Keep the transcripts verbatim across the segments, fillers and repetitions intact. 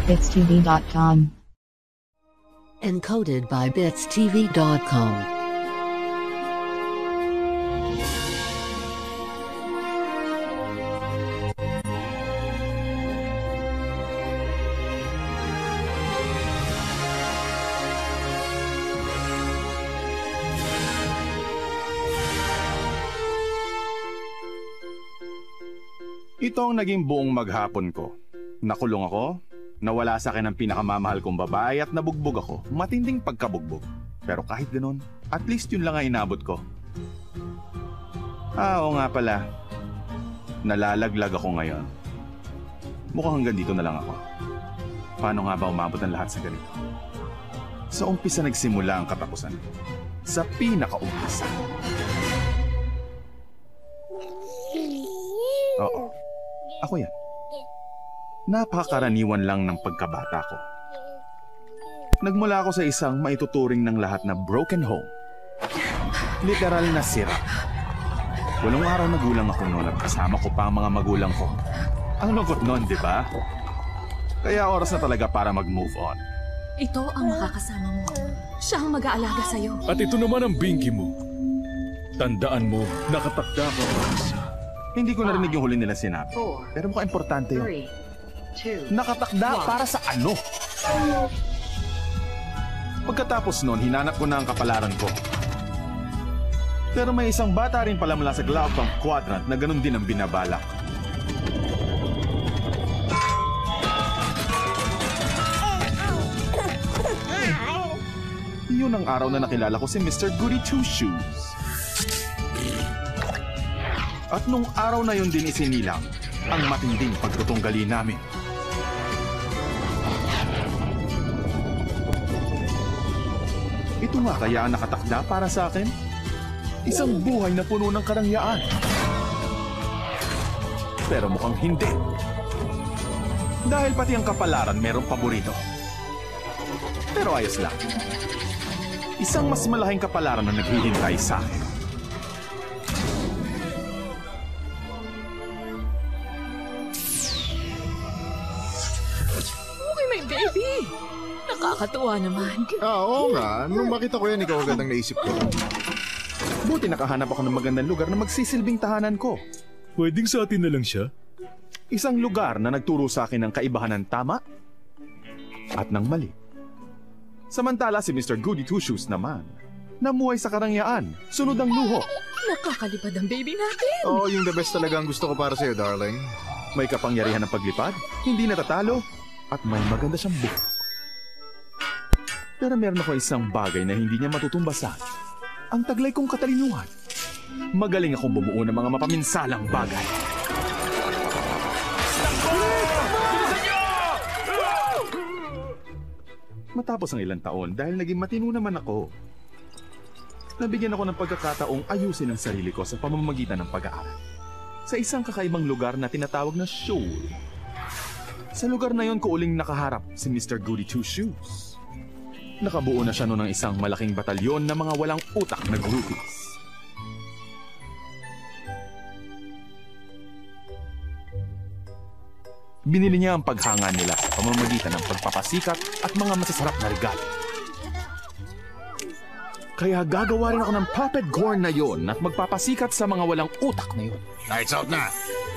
bits t v dot com. Encoded by bits t v dot com. Ito ang naging buong maghapon ko. Nakulong ako, nawala sa akin ang pinakamamahal kong babae at nabugbog ako. Matinding pagkabugbog. Pero kahit ganun, at least yun lang ang inabot ko. Ah, oo nga pala. Nalalaglag ako ngayon. Mukhang hanggang dito na lang ako. Paano nga ba umabot ang lahat sa ganito? Sa umpisa nagsimula ang katapusan. Sa pinakaumpisa. Oo. Ako yan. Napakaraniwan lang ng pagkabata ko. Nagmula ako sa isang maituturing ng lahat na broken home. Literal na sira. Walong araw na gulang ako noon at kasama ko pa ang mga magulang ko. Ang lungkot noon, di ba? Kaya oras na talaga para mag-move on. Ito ang makakasama mo. Siya ang mag-aalaga sa'yo. At ito naman ang bingi mo. Tandaan mo, nakatakda ka para siya. Hindi ko narinig yung huli nila sinabi. Pero mukhang importante yun. Nakatakda para sa ano? Pagkatapos nun, hinanap ko na ang kapalaran ko. Pero may isang bata rin pala mula sa Glaucon Quadrant na ganun din ang binabalak. Yun ang araw na nakilala ko si Mister Goody Two Shoes. At nung araw na yun din isinilang ang matinding pagtutunggali namin. Ito nga kaya ang nakatakda para sa akin? Isang buhay na puno ng karangyaan. Pero mukhang hindi. Dahil pati ang kapalaran merong paborito. Pero ayos lang. Isang mas malaking kapalaran na naghihintay sa akin. Baby! Nakakatuwa naman. Ah, oo nga. Nung makita ko yan, ikaw agad ang naisip ko. Buti nakahanap ako ng magandang lugar na magsisilbing tahanan ko. Pwedeng sa atin na lang siya? Isang lugar na nagturo sa akin ng kaibahan ng tama at ng mali. Samantala si Mister Goody Two Shoes naman, namuhay sa karangyaan, sunod ang luho. Nakakalipad ang baby natin. Oo, yung the best talaga ang gusto ko para sa'yo, darling. May kapangyarihan ng paglipad, hindi natatalo, at may maganda siyang buhok. Pero meron ako isang bagay na hindi niya matutumbasan. Ang taglay kong katalinuhan. Magaling akong bumuo ng mga mapaminsalang bagay. Matapos ang ilang taon, dahil naging matino naman ako, nabigyan ako ng pagkakataong ayusin ang sarili ko sa pamamagitan ng pag-aaral. Sa isang kakaibang lugar na tinatawag na Shoal. Sa lugar na yon ko uling nakaharap si Mister Goody Two Shoes. Nakabuo na siya noon ng isang malaking batalyon na mga walang utak na groupies. Binili niya ang paghanga nila sa pamamagitan ng pagpapasikat at mga masasarap na regalo. Kaya gagawa rin ako ng puppet corn na yon at magpapasikat sa mga walang utak na yon. Lights out na!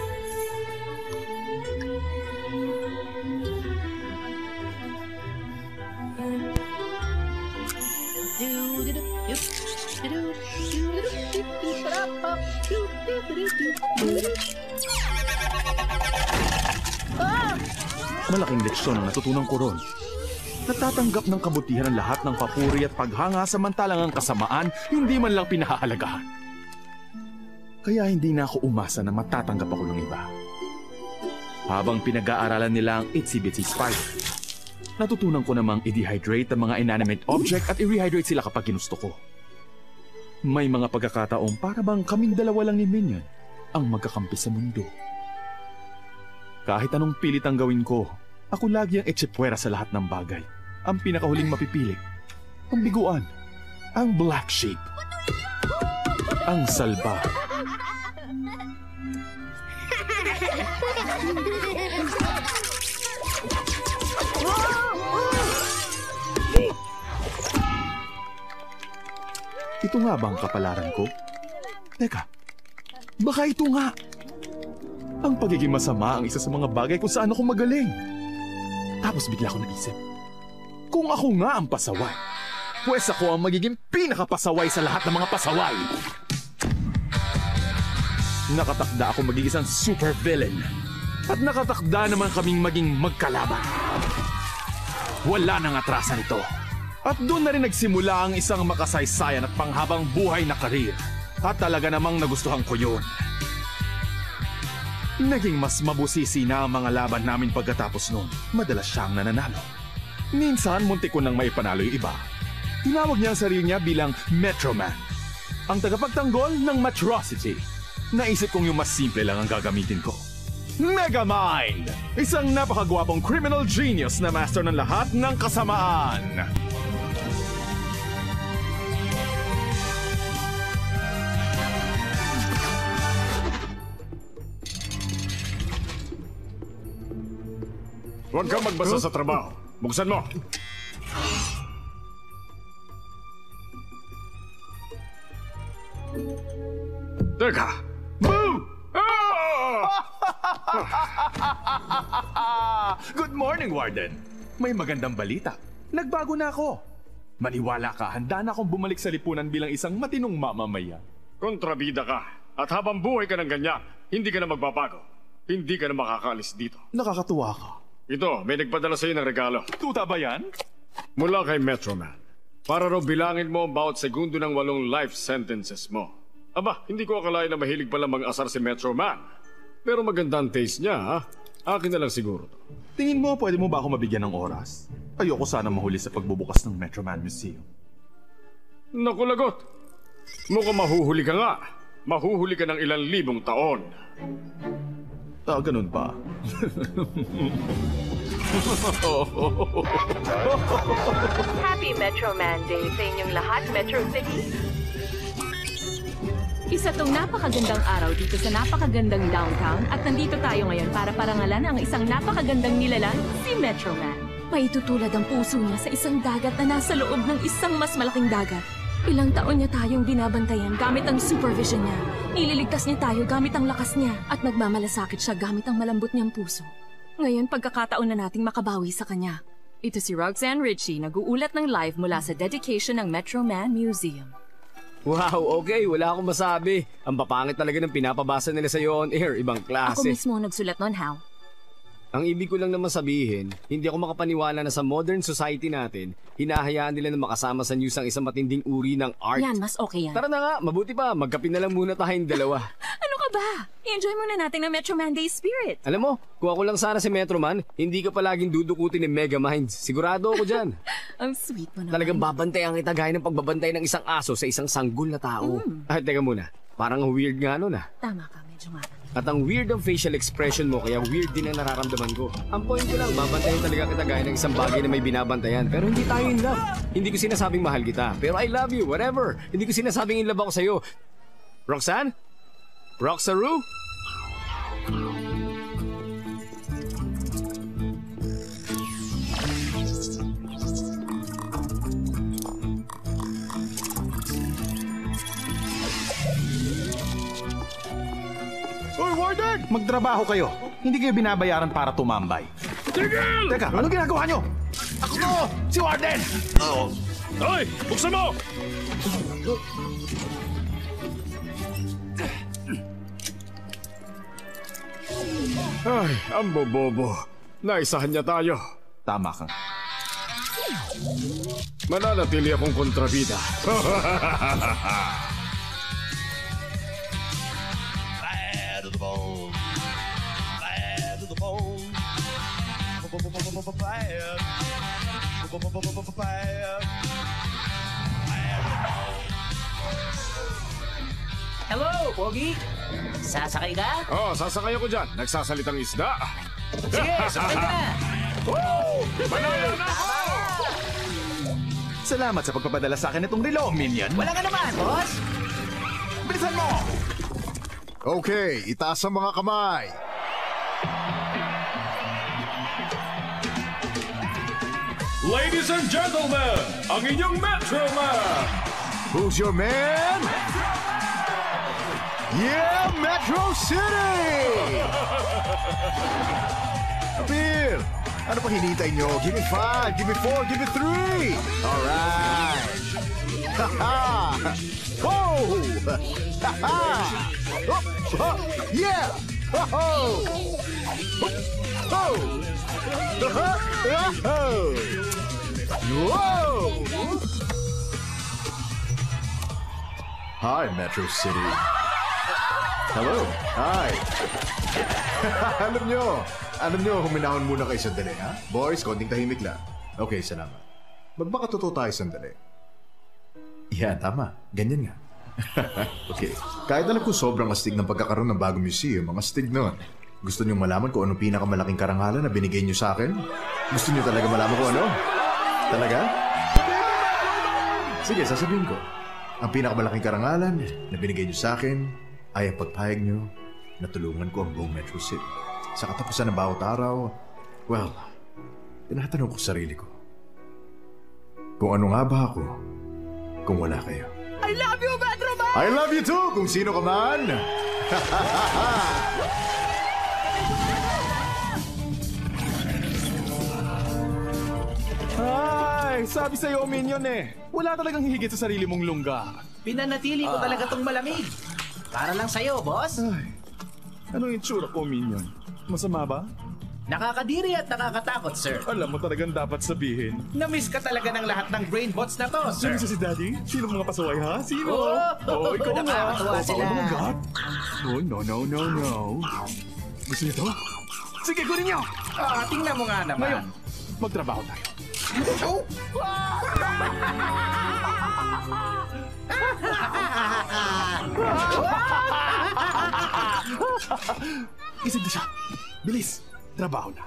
Malaking leksyon ang natutunan ko ron. Natatanggap ng kabutihan ang lahat ng papuri at paghanga samantalang ang kasamaan hindi man lang pinahahalagahan. Kaya hindi na ako umasa na matatanggap ako ng iba. Habang pinag-aaralan nila ang Itsy Bitsy Spider, natutunan ko namang i-dehydrate ang mga inanimate object at i-rehydrate sila kapag ginusto ko. May mga pagkakataong para bang kaming dalawa lang ni Minion ang magkakampi sa mundo. Kahit anong pilit ang gawin ko, ako lagi ang etsepwera sa lahat ng bagay. Ang pinakahuling mapipili, ang biguan, ang black sheep, ang salba. Ito nga ba ang kapalaran ko? Teka, baka ito nga. Ang pagiging masama ang isa sa mga bagay kung saan ako magaling. Tapos bigla ko naisip, kung ako nga ang pasaway, pwes ako ang magiging pinakapasaway sa lahat ng mga pasaway. Nakatakda ako maging isang supervillain. At nakatakda naman kaming maging magkalaban. Wala nang atrasan ito. At doon na rin nagsimula ang isang makasaysayan at panghabang buhay na karir. At talaga namang nagustuhan ko yun. Naging mas mabusisi na ang mga laban namin pagkatapos nun. Madalas siyang nananalo. Minsan, muntik ko nang maipanalo yung iba. Tinawag niya ang sarili niya bilang Metro Man. Ang tagapagtanggol ng Metrocity. Naisip kong yung mas simple lang ang gagamitin ko. Megamind! Isang napakagwapong criminal genius na master ng lahat ng kasamaan. Huwag kang magbasa sa trabaho. Buksan mo. Teka! Boo! Ah! Good morning, Warden. May magandang balita. Nagbago na ako. Maniwala ka, handa na akong bumalik sa lipunan bilang isang matinong mamamayan. Kontrabida ka. At habang buhay ka ng ganyan, hindi ka na magbabago. Hindi ka na makakaalis dito. Nakakatuwa ka. Ito, may nagpadala sa'yo ng regalo. Tuta ba yan? Mula kay Metro Man. Para raw bilangin mo ang bawat segundo ng walong life sentences mo. Aba, hindi ko akalain na mahilig pala mag-asar si Metro Man. Pero maganda ang taste niya, ha? Akin na lang siguro to. Tingin mo, pwede mo ba ako mabigyan ng oras? Ayoko sana mahuli sa pagbubukas ng Metro Man Museum. Naku, lagot. Mukhang mahuhuli ka nga. Mahuhuli ka ng ilang libong taon. Ah, ganun ba? Happy Metro Man Day sa inyong lahat, Metro City. Isa tong napakagandang araw dito sa napakagandang downtown at nandito tayo ngayon para parangalan ang isang napakagandang nilalang, si Metro Man. Maitutulad ang puso niya sa isang dagat na nasa loob ng isang mas malaking dagat. Ilang taon niya tayong binabantayan gamit ang supervision niya. Nililigtas niya tayo gamit ang lakas niya at nagmamalasakit siya gamit ang malambot niyang puso. Ngayon, pagkakataon na nating makabawi sa kanya. Ito si Roxanne Ritchie, nag-uulat ng live mula sa dedication ng Metro Man Museum. Wow, okay. Wala akong masabi. Ang papangit talaga ng pinapabasa nila sa'yo on air. Ibang klase. Ako mismo ang nagsulat nun, Hal. Ang ibig ko lang naman sabihin, hindi ako makapaniwala na sa modern society natin, hinahayaan nila na makasama sa news ang isang matinding uri ng art. Yan, mas okay yan. Tara na nga, mabuti pa. Magkape na lang muna tayong dalawa. Ano ka ba? I-enjoy muna natin ang Metro Man Day spirit. Alam mo, kung ako lang sana si Metro Man, hindi ka palaging dudukutin ni Megamind. Sigurado ako dyan. Ang sweet mo naman. Talagang babantayan kita gaya ng pagbabantay ng isang aso sa isang sanggol na tao. Mm. Ah, teka muna. Parang weird nga nun ah. Tama ka, medyo nga. At ang weird ang facial expression mo, kaya weird din ang nararamdaman ko. Ang point ko lang, babantayan talaga kita gaya ng isang bagay na may binabantayan. Pero hindi tayo in love. Hindi ko sinasabing mahal kita. Pero I love you, whatever. Hindi ko sinasabing in love ako sa'yo. Roxanne? Roxaru? Hoy, Warden! Magtrabaho kayo. Hindi kayo binabayaran para tumambay. Tigil! Teka, ano ginagawa nyo? Ako to! Si Warden! Oh. Hoy! Buksan mo! Ay, ang bobobo. Naisahan niya tayo. Tama ka. Mananatili akong kontrabida. Bad to the bone. Bad to the bone. Bad. Bad. Hello, Pogi! Sasakay ka? Oh, sasakay ako dyan. Nagsasalitang isda. Sige, sakay ka na! Woo! Manaya na ako! Salamat sa pagpapadala sa akin itong relo, Minion. Wala ka naman, boss! Bilisan mo! Okay, itaas ang mga kamay. Ladies and gentlemen, ang inyong Metro Man! Who's your man? Yeah, Metro City! Appear! Ano pa hinihintay nyo? Give me five, give me four, give me three! Alright! Ha-ha! Whoa! Ha-ha! Hop! Hop! Yeah! Ho-ho! Ho! Ha-ha! Ha-ho! Whoa! Hi, Metro City. Hello. Hi. alam nyo, alam nyo, huminahon muna kayo sandali, ha? Boys, konting tahimik lang. Okay, salamat. Magmakatotoo tayo sandali. Yan, tama. Ganyan nga. Okay. Kahit alam ko sobrang astig ng pagkakaroon ng bagong museum, ang astig nun. Gusto nyo malaman kung anong pinakamalaking karangalan na binigay nyo sa akin? Gusto nyo talaga malaman kung ano? Talaga? Sige, sasabihin ko. Ang pinakamalaking karangalan na binigay nyo sa akin ay ang pagpahayag nyo na tulungan ko ang buong Metro City. Sa katapusan ng bawat araw, well, tinatanong ko sarili ko. Kung ano nga ba ako kung wala kayo? I love you, Metro Man! I love you too, kung sino ka man! Ay, sabi sa'yo, Minion eh. Wala talagang hihigit sa sarili mong lungga. Pinanatili ko talaga tong malamig. Para lang sa'yo, boss. Ay, anong itsura ko, Minion? Masama ba? Nakakadiri at nakakatakot, sir. Alam mo talagang dapat sabihin. Na-miss ka talaga ng lahat ng brain bots na to, sir. Sino si Daddy? Sino mga pasaway, ha? Sino? Oo. Oh, ikaw nga. Nakakatuwa sila. Oh my God. Oh, no, no, no, no. Gusto niyo to? Sige, kunin niyo. Ah, tingnan mo nga naman. Ngayon, magtrabaho tayo. Isig na siya. Bilis. Trabaho na.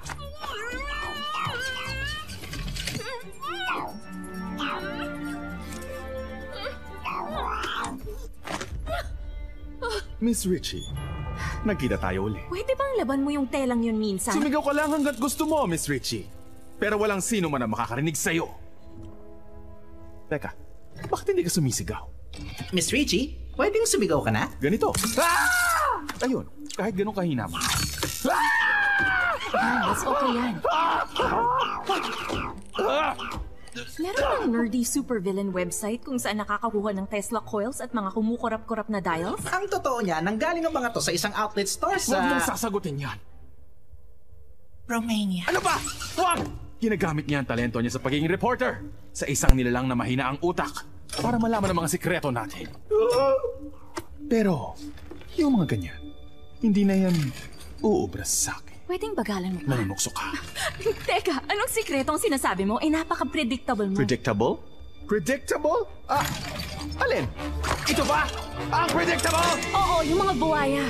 Miss Richie, nagkita tayo uli. Pwede bang laban mo yung telang yun minsan? Sumigaw ka lang hanggat gusto mo, Miss Richie. Pero walang sino man ang makakarinig sa'yo. Teka, bakit hindi ka sumisigaw? Miss Richie, pwedeng sumigaw ka na? Ganito. Ah! Ayun, kahit ganun kahina mo. Ah, mas okay yan. Meron bang nerdy supervillain website kung saan nakakakuha ng Tesla coils at mga kumukurap-kurap na dials? Ang totoo niya, nanggaling ang mga to sa isang outlet store sa... Huwag mong sasagutin yan. Romania. Ano ba? Huwag! Ginagamit niya ang talento niya sa pagiging reporter sa isang nilalang na mahina ang utak para malaman ang mga sikreto natin. Pero, yung mga ganyan, hindi na yan uubras sa akin. Pwedeng bagalan mo pa. Nanunukso ka. Teka, anong sikretong sinasabi mo? Eh, napaka-predictable mo. Predictable? Predictable? Ah, alin? Ito ba? Ang predictable? Oo, yung mga buwaya.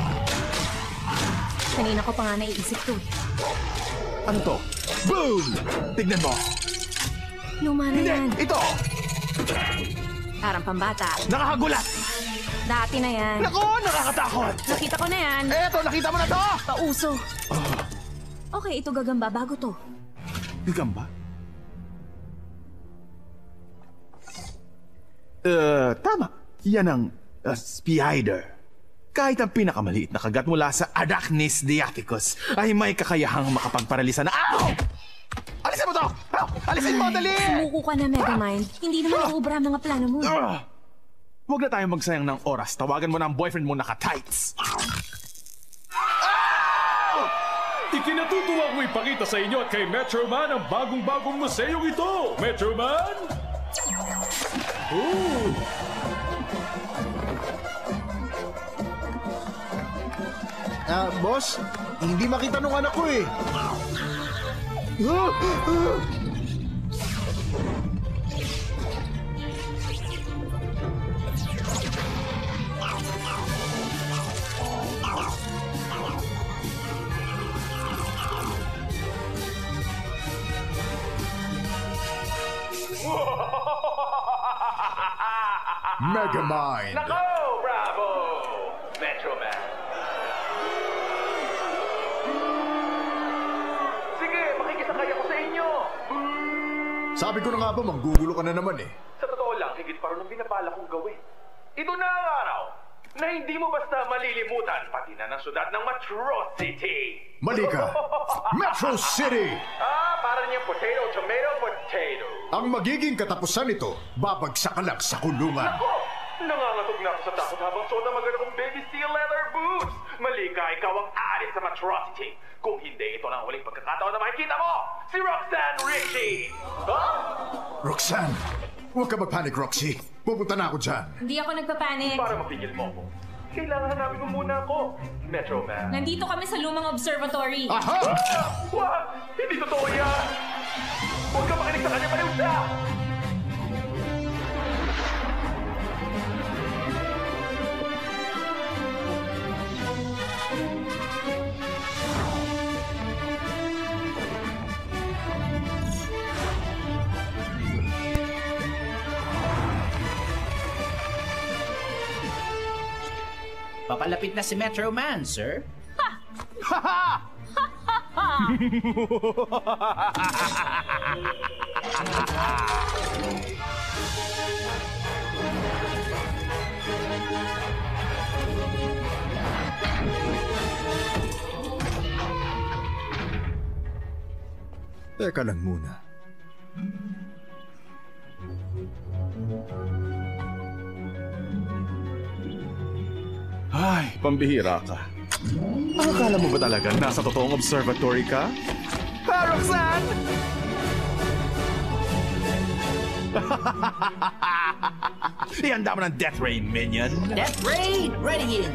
Kanina ko pa nga naiisip to. Ano to? Boom! Tignan mo. Luma na Hindi! yan. Ito! Parang pambata. Nakakagulat! Dati na yan. Nako! Nakakatakot! Nakita ko na yan. Eto! Nakita mo na to! Pauso. Oh, Okay, ito gagamba bago to. gagamba? Uh, tama. Yan ang uh, spider. Kahit ang pinakamaliit na kagat mula sa Arachnis diaticus ay may kakayahang makapagparalisa na... Ow! Alisin mo to! Ow! Alisin mo! Dali! Sumuko ka na, Megamind. Hindi naman uubra ang mga plano mo. Uh, huwag na tayong magsayang ng oras. Tawagan mo na ang boyfriend mo naka-tights. Ikinatutuwa ko ipakita sa inyo at kay Metro Man ang bagong-bagong museyong ito. Metro Man! Ooh! Ah, boss, hindi makita nung anak ko eh. Megamind! Nako, bravo! Metro Man. Sige, makikisakay ako sa inyo. Sabi ko na nga ba, manggugulo ka na naman eh. Sa totoo lang, higit pa araw ng binabala kong gawin. Ito na ang araw na hindi mo basta malilimutan pati na ng syudad ng Metro City. Mali ka! Metro City! Ah, para niyang potato, tomato, potato. Ang magiging katapusan nito, babagsak ka lang sa kulungan. Ako! Nangangatog na ako sa takot habang suot ang maganda kong baby steel leather boots. Mali ka, ikaw ang alis sa Metro City. Kung hindi, ito na ang huling pagkakataon na makikita mo! Si Roxanne Ritchie! Huh? Roxanne! Huwag ka magpanik, Roxy. Pupunta na ako dyan. Hindi ako nagpapanik. Para mapigil mo ako, kailangan hanapin mo muna ako, Metro Man. Nandito kami sa lumang observatory. Aha! Ah! What? Hindi totoo yan! Huwag ka makinig sa kanya, paliwsa! Papalapit na si Metro Man, sir. Teka lang muna. Ay, pambihira ka. Akala mo ba talaga nasa totoong observatory ka? Ha, Roxanne? Ihanda mo ng Death Rain, minion. Death Rain! Ready in!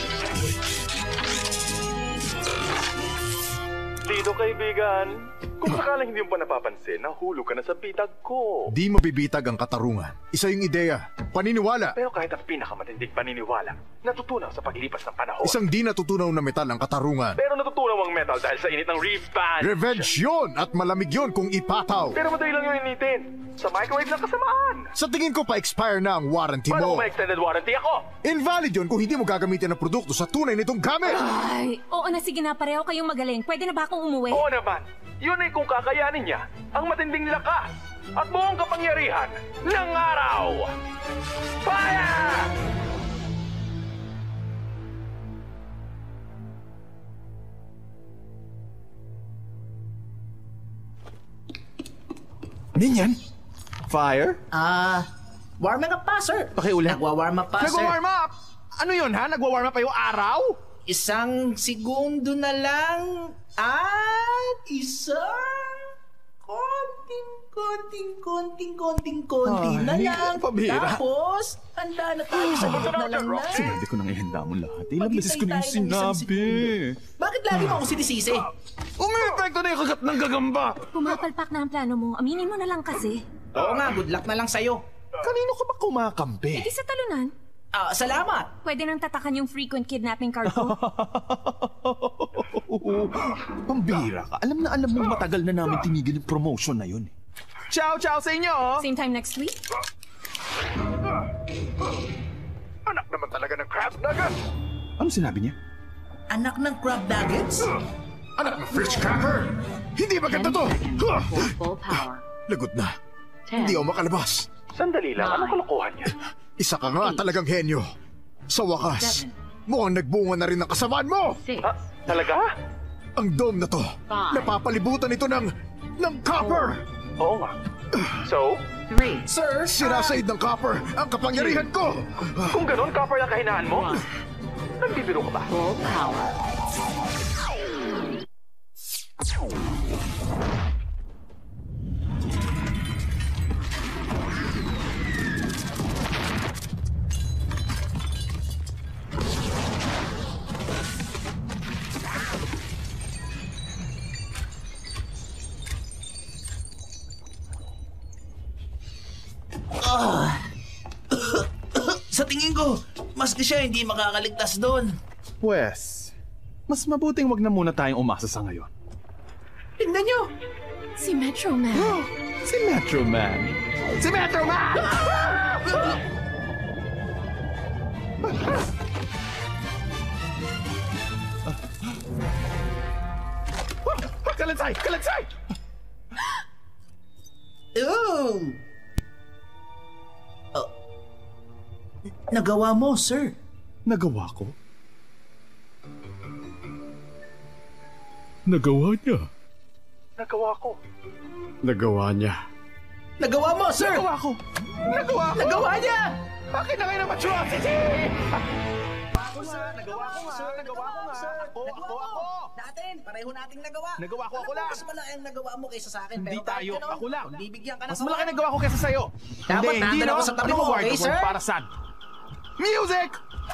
Dito, kaibigan. Kung sakalang hindi mo pa napapansin, nahulog ka na sa bitag ko. Di mabibitag ang katarungan. Isa yung ideya. Paniniwala. Pero kahit ang pinakamatinding paniniwala, natutunaw sa paglipas ng panahon. Isang di natutunaw na metal ang katarungan. Pero natutunaw ang metal dahil sa init ng revenge. Revenge yun! At malamig yun kung ipataw. Pero madali lang yung initin. Sa microwave lang kasamaan. Sa tingin ko pa-expire na ang warranty Paano mo. kung may extended warranty ako? Invalid yun kung hindi mo gagamitin ang produkto sa tunay nitong gamit. Ay, oo na, sige na, pareho kayong magaling. Pwede na ba akong umuwi? Oo naman. Yun ay kung kakayanin niya ang matinding lakas at buong kapangyarihan ng araw. Fire! Minion? Fire? Ah, warming up pa, sir. Pakiulit. Nagwa-warm up pa, sir. Nagwa-warm up? Ano yun, ha? Nagwa-warm up pa yung araw? Isang segundo na lang at isang konting, konting, konting, konting, konti na Ay, lang. pabira. Tapos, handa na tayo sa bukod na lang na. Sinabi ko nang ihanda mo lahat. Ilang Maghintay beses ko na yung tayo ng isang sinabi. Bakit lagi mo ako sinisisi? Umi-epekto na yung kagat ng gagamba. Pumapalpak na ang plano mo. Aminin mo na lang kasi. Oo nga, good luck na lang sa'yo. Kanino ka ba kumakampi? Hindi sa talunan. Ah, salamat. Pwede nang tatakan yung frequent kidnapping card ko. Pambira ka. Alam na alam mo matagal na namin tinigil yung promotion na yun. Ciao, ciao sa inyo! Same time next week? Anak naman talaga ng crab nugget. Ano sinabi niya? Anak ng crab nuggets? Anak ng fish cracker! Hindi maganda to! Huh! Full power. Lagot na. Hindi ako makalabas. Sandali lang, anong kalokohan niya? Isa ka nga talagang henyo. Sa wakas, mukhang nagbunga na rin ang kasamaan mo! Ah, talaga? Ang dome na to, napapalibutan ito ng... ng copper! Oo nga. So? Sir? Sinasaid ng copper ang kapangyarihan ko! Kung ganon, copper lang kahinaan mo? Nagbibiro ka ba? Full power. Ah. Sa tingin ko, maski siya hindi makakaligtas doon. Pwes, mas mabuting wag na muna tayong umasa sa ngayon. Tingnan nyo! Si Metro Man. Si Metro Man. Si Metro Man! Kalansay! Kalansay! Oh! Oh, Nagawa mo, sir. Nagawa ko? Nagawa niya. Nagawa ko. Nagawa niya. Nagawa mo, sir! Nagawa ko! Nagawa ko! Nagawa niya! Bakit na kayo na matrosity? Ako, sir! Nagawa ko nga! Nagawa ko nga! Ako, ako, ako! Natin! Pareho nating nagawa! Nagawa ko, ako lang! Mas malaki ang nagawa mo kaysa sa akin. Hindi pero tayo, kahit ano, ako lang! kung bibigyan ka ng Mas malaki nagawa ko kesa sa'yo! Dapat Hindi, hindi, nandun no? ako sa tabi Ano mo, award okay, award sir? Para saan? Music!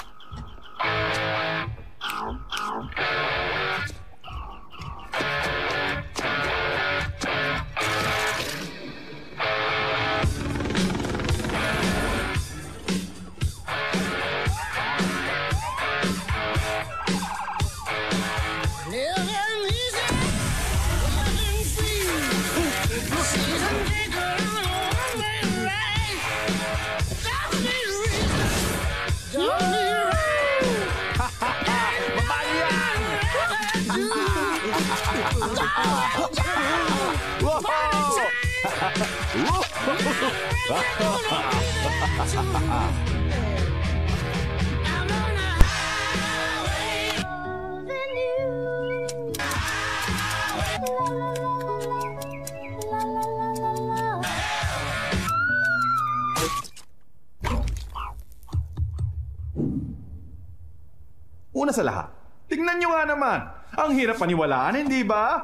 Una sa lahat, tingnan nyo nga naman. Ang hirap paniwalaan, hindi ba?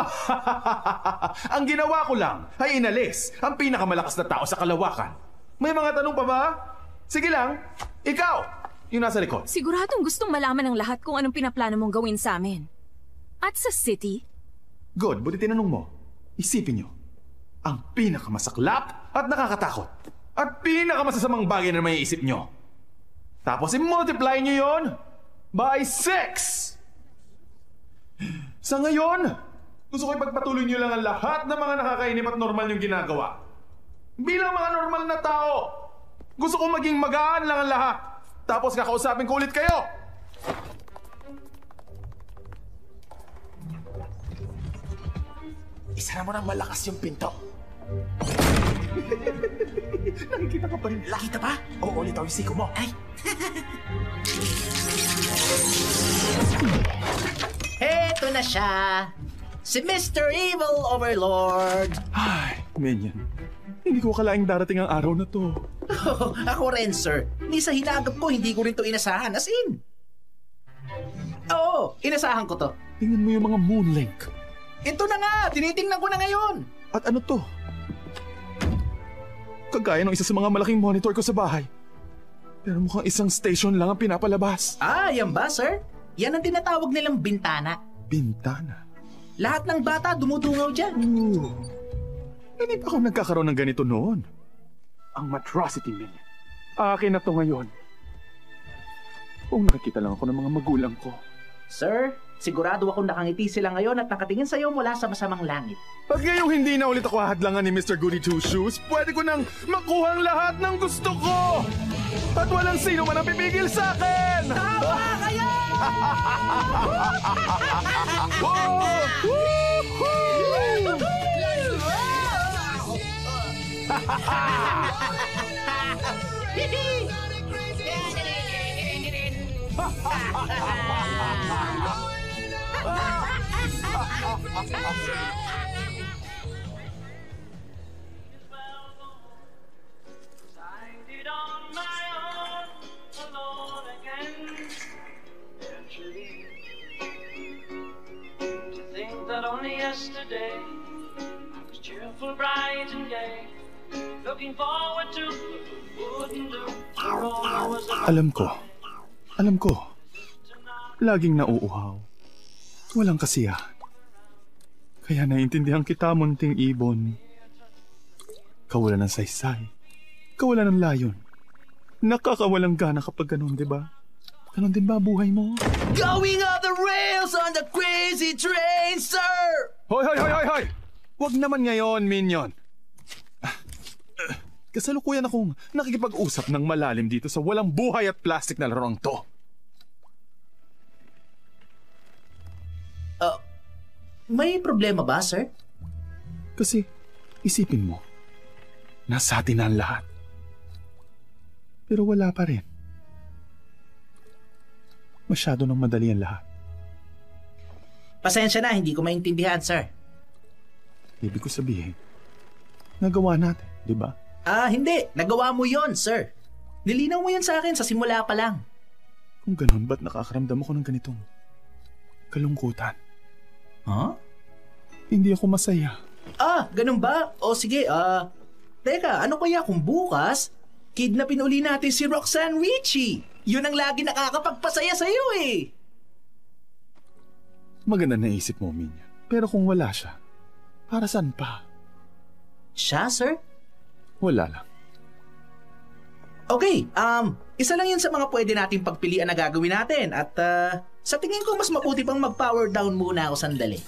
Ang ginawa ko lang ay inalis ang pinakamalakas na tao sa kalawakan. May mga tanong pa ba? Sige lang, ikaw, yung nasa likod. Siguradong gustong malaman ng lahat kung anong pinaplano mong gawin sa amin. At sa city? Good, buti tinanong mo. Isipin nyo, ang pinakamasaklap at nakakatakot at pinakamasasamang bagay na may isip nyo. Tapos i-multiply nyo yon by six! Sa ngayon, gusto ko ipagpatuloy nyo lang ang lahat ng mga nakakainip at normal yung ginagawa. Bilang mga normal na tao, gusto ko maging magaan lang ang lahat. Tapos kakausapin ko ulit kayo. Isara mo ng malakas yung pinto. Nakikita ka pa rin. Nakita pa? Oo, ulit yung siko mo. Ay! Heto na siya! Si Mister Evil Overlord! Ay, Minion. Hindi ko akalaing darating ang araw na to. Ako rin, sir. Ni sa hinagap ko, hindi ko rin to inasahan. As in. Oo, inasahan ko to. Tingnan mo yung mga Moonlink. Ito na nga! Tinitingnan ko na ngayon! At ano to? Kagaya ng isa sa mga malaking monitor ko sa bahay. Pero mukhang isang station lang ang pinapalabas. Ah, yan ba, sir? Yan ang tinatawag nilang bintana. Bintana? Lahat ng bata dumudungaw dyan. Ooh. Hindi pa ako nagkakaroon ng ganito noon. Ang Matrosity Minion. Akin na to ngayon. Kung nakikita lang ako ng mga magulang ko. Sir, sigurado akong nakangiti sila ngayon at nakatingin sa'yo mula sa masamang langit. Pag ngayong hindi na ulit ako hadlangan ni Mister Goody Two Shoes, pwede ko nang makuha ang lahat ng gusto ko! At walang sino man ang pipigil sa akin! Tama kayo! Only yesterday I was cheerful, bright and gay, looking forward to wouldn't do for all I was about. Alam ko. Alam ko. Laging nauuhaw. Walang kasiyahan. Kaya naiintindihan kita, munting ibon. Kawalan ng saysay. Kawalan ng layon. Nakakawalang gana kapag ganun, di ba? Ganun din ba buhay mo? Going off the rails on the crazy train, sir! Hoy, hoy, hoy, hoy, hoy! Huwag naman ngayon, Minion. Kasalukuyan akong nakikipag-usap ng malalim dito sa walang buhay at plastic na larong to. Uh, may problema ba, sir? Kasi, isipin mo, nasa atin na ang lahat. Pero wala pa rin. Masyado nang madali ang lahat. Pasensya na, hindi ko maintindihan, sir. Ibig ko sabihin, nagawa natin, di ba? Ah, hindi. Nagawa mo yon, sir. Nilinaw mo yon sa akin sa simula pa lang. Kung ganun, ba't nakakaramdam ako ng ganitong kalungkutan? Huh? Hindi ako masaya. Ah, ganun ba? O sige, ah... teka, ano kaya kung bukas, kidnapin uli natin si Roxanne Ritchie? Yun ang lagi nakakapagpasaya sa'yo eh. Maganda naisip mo, Minya. Pero kung wala siya, para saan pa? Siya, sir? Wala lang. Okay, um, isa lang yun sa mga pwede nating pagpilian na gagawin natin. At uh, sa tingin ko, mas mabuti pang mag-power down muna ako sandali.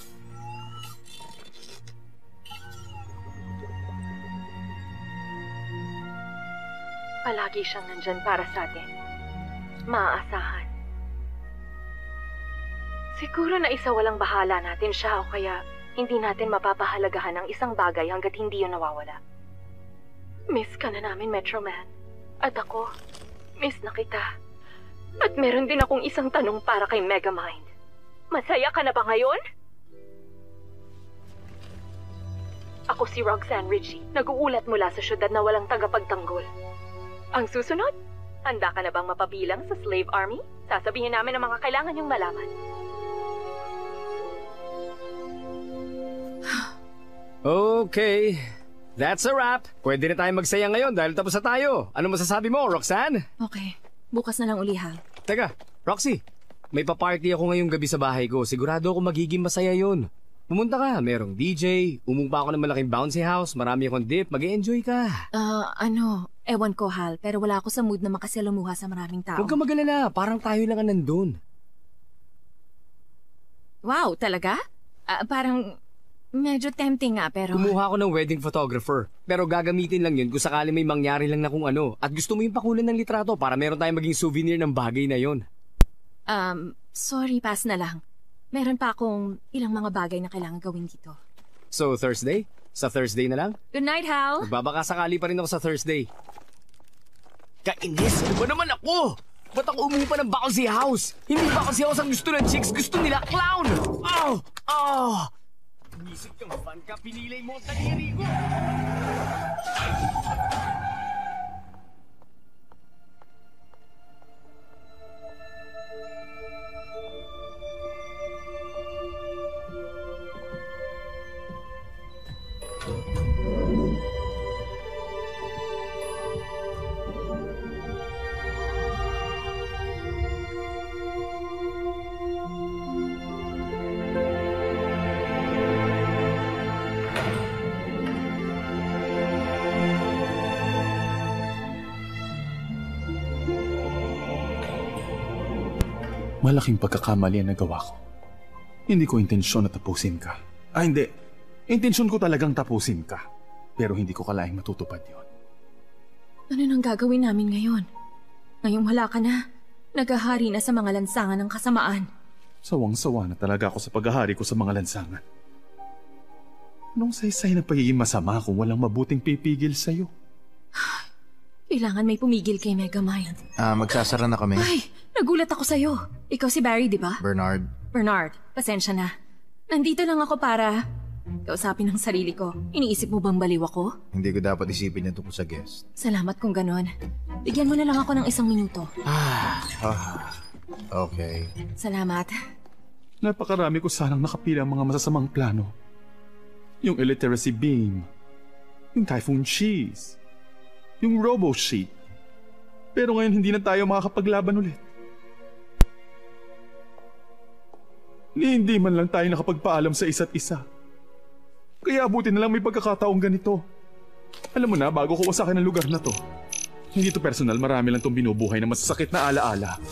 Palagi siyang nandyan para sa atin. Maaasahan. Siguro na isa walang bahala natin siya o kaya hindi natin mapapahalagahan ang isang bagay hanggat hindi yun nawawala. Miss ka na namin, Metro Man. At ako, miss na kita. At meron din akong isang tanong para kay Megamind. Masaya ka na ba ngayon? Ako si Roxanne Ritchie, nag-uulat mula sa syudad na walang tagapagtanggol. Ang susunod, handa ka na bang mapabilang sa slave army? Sasabihin namin ang mga kailangan niyong malaman. Okay, that's a wrap. Pwede na tayo magsaya ngayon dahil tapos na tayo. Ano masasabi mo, Roxanne? Okay, bukas na lang uli ha. Teka, Roxy, may paparty ako ngayong gabi sa bahay ko. Sigurado ako magiging masaya yun. Pumunta ka, merong D J, umumpa ako ng malaking bouncy house, marami akong dip, mag-e-enjoy ka. Ah, uh, ano, ewan ko Hal, pero wala ako sa mood na makasalamuha sa maraming tao. Huwag ka mag-alala, parang tayo lang ang nandun. Wow, talaga? Uh, parang medyo tempting nga, pero... Kumuha ako ng wedding photographer, pero gagamitin lang yun kung sakali may mangyari lang na kung ano. At gusto mo yung pakulan ng litrato para meron tayong maging souvenir ng bagay na yon. Um, sorry, pass na lang. Meron pa akong ilang mga bagay na kailangan gawin dito. So, Thursday? Sa Thursday na lang? Good night, Hal. Magbabaka sakali pa rin ako sa Thursday. Kainis! Ano ba naman ako? Ba't ako umuha ng bouncy house? Hindi bouncy house ang gusto ng chicks. Gusto nila clown! Oh! Oh! Nisip kang fan ka, pinilay mo ang daliri ko! Malaking pagkakamali ang nagawa ko. Hindi ko intensyon na tapusin ka. Ah, hindi. Intensyon ko talagang tapusin ka. Pero hindi ko kalaing matutupad yon. Ano nang gagawin namin ngayon? Ngayong wala ka na, naghahari na sa mga lansangan ng kasamaan. Sawang-sawa na talaga ako sa paghahari ko sa mga lansangan. Anong saysay ng pagiging masama kung walang mabuting pipigil sa'yo? Kailangan may pumigil kay Megamind. Ah, magsasara na kami. Ay, nagulat ako sa'yo. Ikaw si Barry, di ba? Bernard. Bernard, pasensya na. Nandito lang ako para kausapin ang sarili ko. Iniisip mo bang baliw ako? Hindi ko dapat isipin yan tungkol sa guest. Salamat kung ganon. Bigyan mo na lang ako ng isang minuto. Ah, okay. Salamat. Napakarami ko sanang nakapila ang mga masasamang plano. Yung illiteracy beam. Yung typhoon cheese. Yung robo-sheet. Pero ngayon hindi na tayo makakapaglaban ulit. Ni hindi man lang tayo nakapagpaalam sa isa't isa. Kaya buti na lang may pagkakataong ganito. Alam mo na, bago ko wasakin ang lugar na to. Hindi to personal, marami lang tong binubuhay na masasakit na alaala.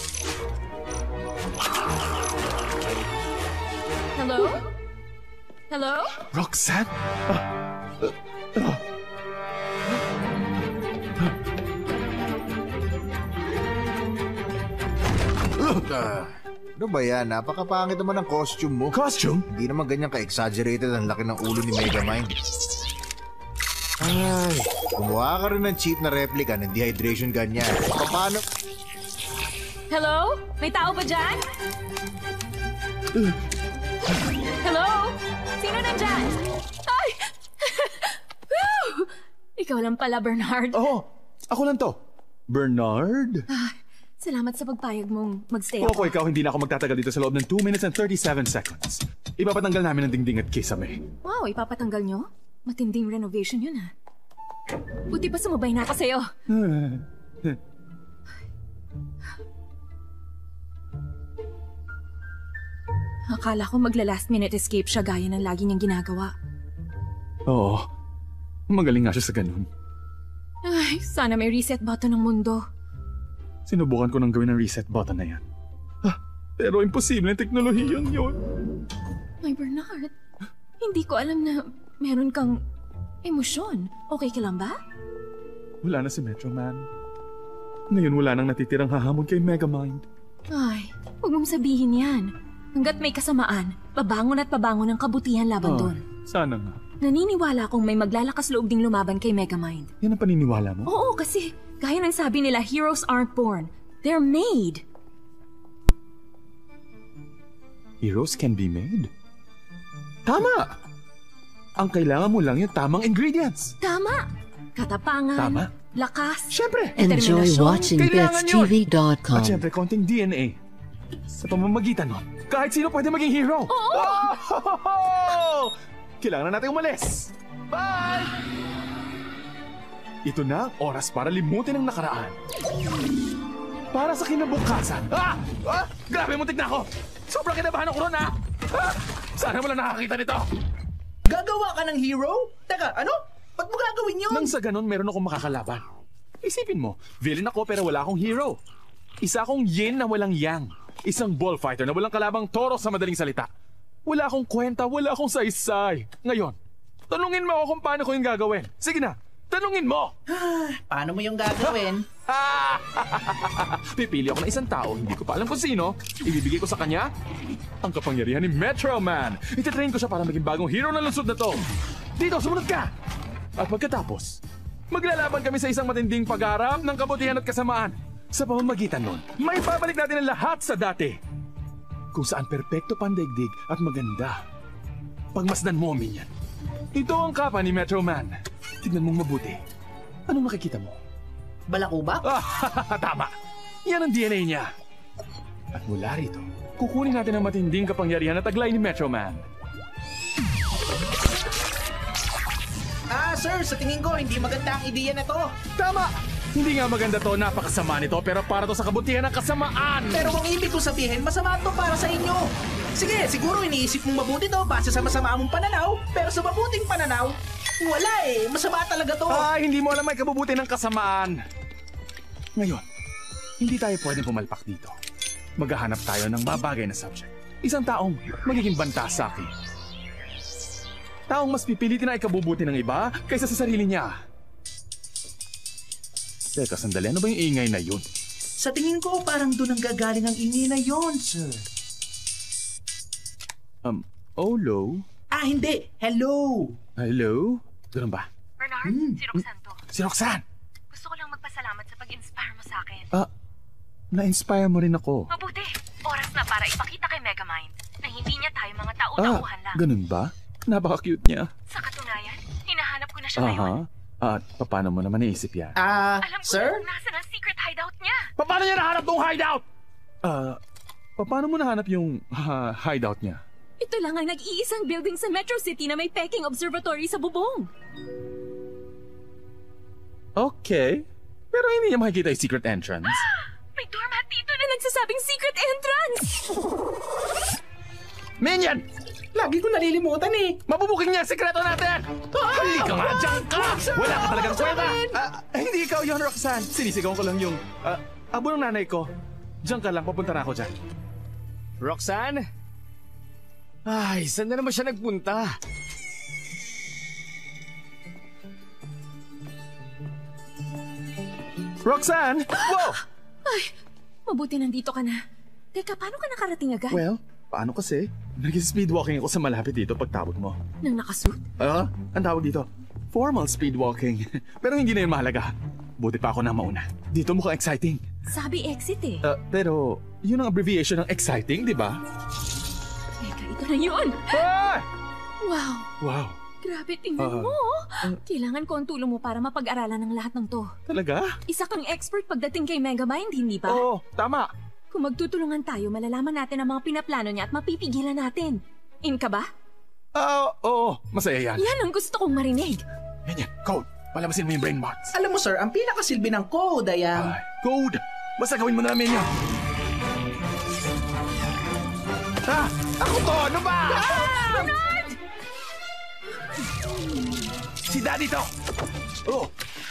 Hello? Hello? Roxanne? Ah, uh, uh. Uh, ano ba yan? Napakapangit naman ang costume mo. Costume? Hindi naman ganyan ka-exaggerated ang laki ng ulo ni Megamind. Ay, kumuha ka rin ng cheap na replica ng dehydration gun niya. Paano? Hello? May tao ba dyan? Hello? Sino nandyan? Ay! Whew! Ikaw lang pala, Bernard. Oo, ako lang to. Bernard? Ah, salamat sa pagpayag mong magstay Kung ako. ako ikaw, hindi na ako magtatagal dito sa loob ng two minutes and thirty-seven seconds. Ipapatanggal namin ang dingding at kisame. Wow, ipapatanggal nyo? Matinding renovation yun, ha? Buti pa sumabay na ako sa'yo. Akala ko magla-last minute escape siya gaya ng lagi niyang ginagawa. Oo, magaling nga siya sa ganun. Ay, sana may reset button ng mundo. Sinubukan ko nang gawin ang reset button na yan. Ah, pero imposible ang teknolohiyang yun. Ay, Bernard, hindi ko alam na meron kang emosyon. Okay ka lang ba? Wala na si Metro Man. Ngayon wala nang natitirang hahamon kay Megamind. Ay, huwag mong sabihin yan. Hanggat may kasamaan, pabangon at pabangon ang kabutihan laban Ay, doon. sana nga. Naniniwala akong may maglalakas loob ding lumaban kay Megamind. Yan ang paniniwala mo? Oo, kasi gaya ng sabi nila, heroes aren't born. They're made. Heroes can be made? Tama! Ang kailangan mo lang yung tamang ingredients. Tama! Katapangan, Tama. lakas, Siyempre! Enjoy determinasyon. watching Kailangan Bits T V dot com. At syempre, konting D N A. Sa pamamagitan nun, kahit sino pwede maging hero. Oo! Oh! Kailangan na natin umalis. Bye! Ito na ang oras para limutin ang nakaraan. Para sa kinabukasan. Ah! Ah! Grabe, muntik na ako! Sobrang kinabahan ako ron, ah! Ah! Sana wala nakakita nito. Gagawa ka ng hero? Teka, ano? Ba't mo gagawin yun? Nang sa ganun, meron akong makakalaban. Isipin mo, villain ako pero wala akong hero. Isa akong yin na walang yang. Isang bullfighter na walang kalabang toro sa madaling salita. Wala akong kwenta, wala akong saysay. Ngayon, tanungin mo ako kung paano ko yung gagawin. Sige na, tanungin mo! Paano mo yung gagawin? Pipili ako ng isang tao, hindi ko pa alam kung sino. Ibibigay ko sa kanya ang kapangyarihan ni Metro Man. Ititrain ko siya para maging bagong hero ng lungsod na to. Dito, sumunod ka! At pagkatapos, maglalaban kami sa isang matinding pag-aarap ng kabutihan at kasamaan. Sa pamamagitan nun, may babalik natin ang lahat sa dati. Kung saan perpekto pandaigdig at maganda. Pagmasdan mo, Minion. Ito ang kapa ni Metro Man. Tignan mong mabuti. Anong nakikita mo? Balakuba? Ah, tama. Yan ang D N A niya. At mula rito, kukunin natin ang matinding kapangyarihan na taglay ni Metro Man. Ah, sir, sa tingin ko, hindi maganda ang ideya na to. Tama! Hindi nga maganda to, napakasama nito, pero para to sa kabutihan ng kasamaan. Pero kung ibig ko sabihin, masama to para sa inyo. Sige, siguro iniisip mong mabuti to base sa masama mong pananaw, pero sa mabuting pananaw, wala eh. Masama talaga to. Ay, hindi mo alam may kabubuti ng kasamaan. Ngayon, hindi tayo pwedeng pumalpak dito. Maghahanap tayo ng babagay na subject. Isang taong magiging banta sa akin. Taong mas pipilitin na ikabubuti ng iba kaysa sa sarili niya. Teka, sandali. Ano ba yung ingay na yun? Sa tingin ko, parang doon ang gagaling ang ingay na yon, sir. Um, Olo? Ah, hindi. Hello. Hello? Ganun ba? Bernard, Hmm. si Roxanne to. Si Roxanne! Gusto ko lang magpasalamat sa pag-inspire mo sa akin. Ah, na-inspire mo rin ako. Mabuti. Oras na para ipakita kay Megamind na hindi niya tayo mga Ah, tao-tauhan lang. ganun ba? Napaka-cute niya. Sa katunayan, hinahanap ko na siya Aha. ngayon. At paano mo naman naisip yan? Ah, Alam ko sir? na kung nasa ang secret hideout niya. Paano niya nahanap tong hideout? Ah, paano mo nahanap yung ah, hideout niya? Ito lang ang nag-iisang building sa Metro City na may peking observatory sa bubong. Okay. Pero hindi niya makikita yung secret entrance. May doormat dito na nagsasabing secret entrance! Minion! Lagi ko nalilimutan eh. Mabubuking niya ang sekreto natin! Halika nga, dyan ka! Wala ka talagang kwenta! Ah, hindi ikaw yun, Roxanne. Sinisigaw ko lang yung ah, abo ng nanay ko. Diyan ka lang, papunta na ako dyan. Roxanne? Ay, saan na naman siya nagpunta? Roxanne! Whoa! Ay, mabuti nandito ka na. Teka, paano ka nakarating agad? Well, paano kasi? Nag-speedwalking ako sa malapit dito pagtawag mo. Nang nakasuit? Ah, ang tawag dito. Formal speedwalking. Pero hindi na yun mahalaga. Buti pa ako na mauna. Dito mukhang exciting. Sabi exit eh. Uh, pero, yun ang abbreviation ng exciting, di ba? Teka, ito na yun! Ah! Wow! Wow. Grabe, tingnan Ah. mo. Kailangan ko ang tulong mo para mapag-aralan ng lahat ng to. Talaga? Isa kang expert pagdating kay Megamind, hindi ba? Oo, tama. Kung magtutulungan tayo, malalaman natin ang mga pinaplano niya at mapipigilan natin. In ka ba? Ah, oo. Masaya yan. Yan ang gusto kong marinig. Yan yan. Code, palabasin mo yung brain bots. Alam mo sir, ang pinakasilbi ng code ay ang... Ay, code! Basta gawin mo namin yan. Ah! Ako to! Ano ba? Bernard! Si Daddy to! Oh!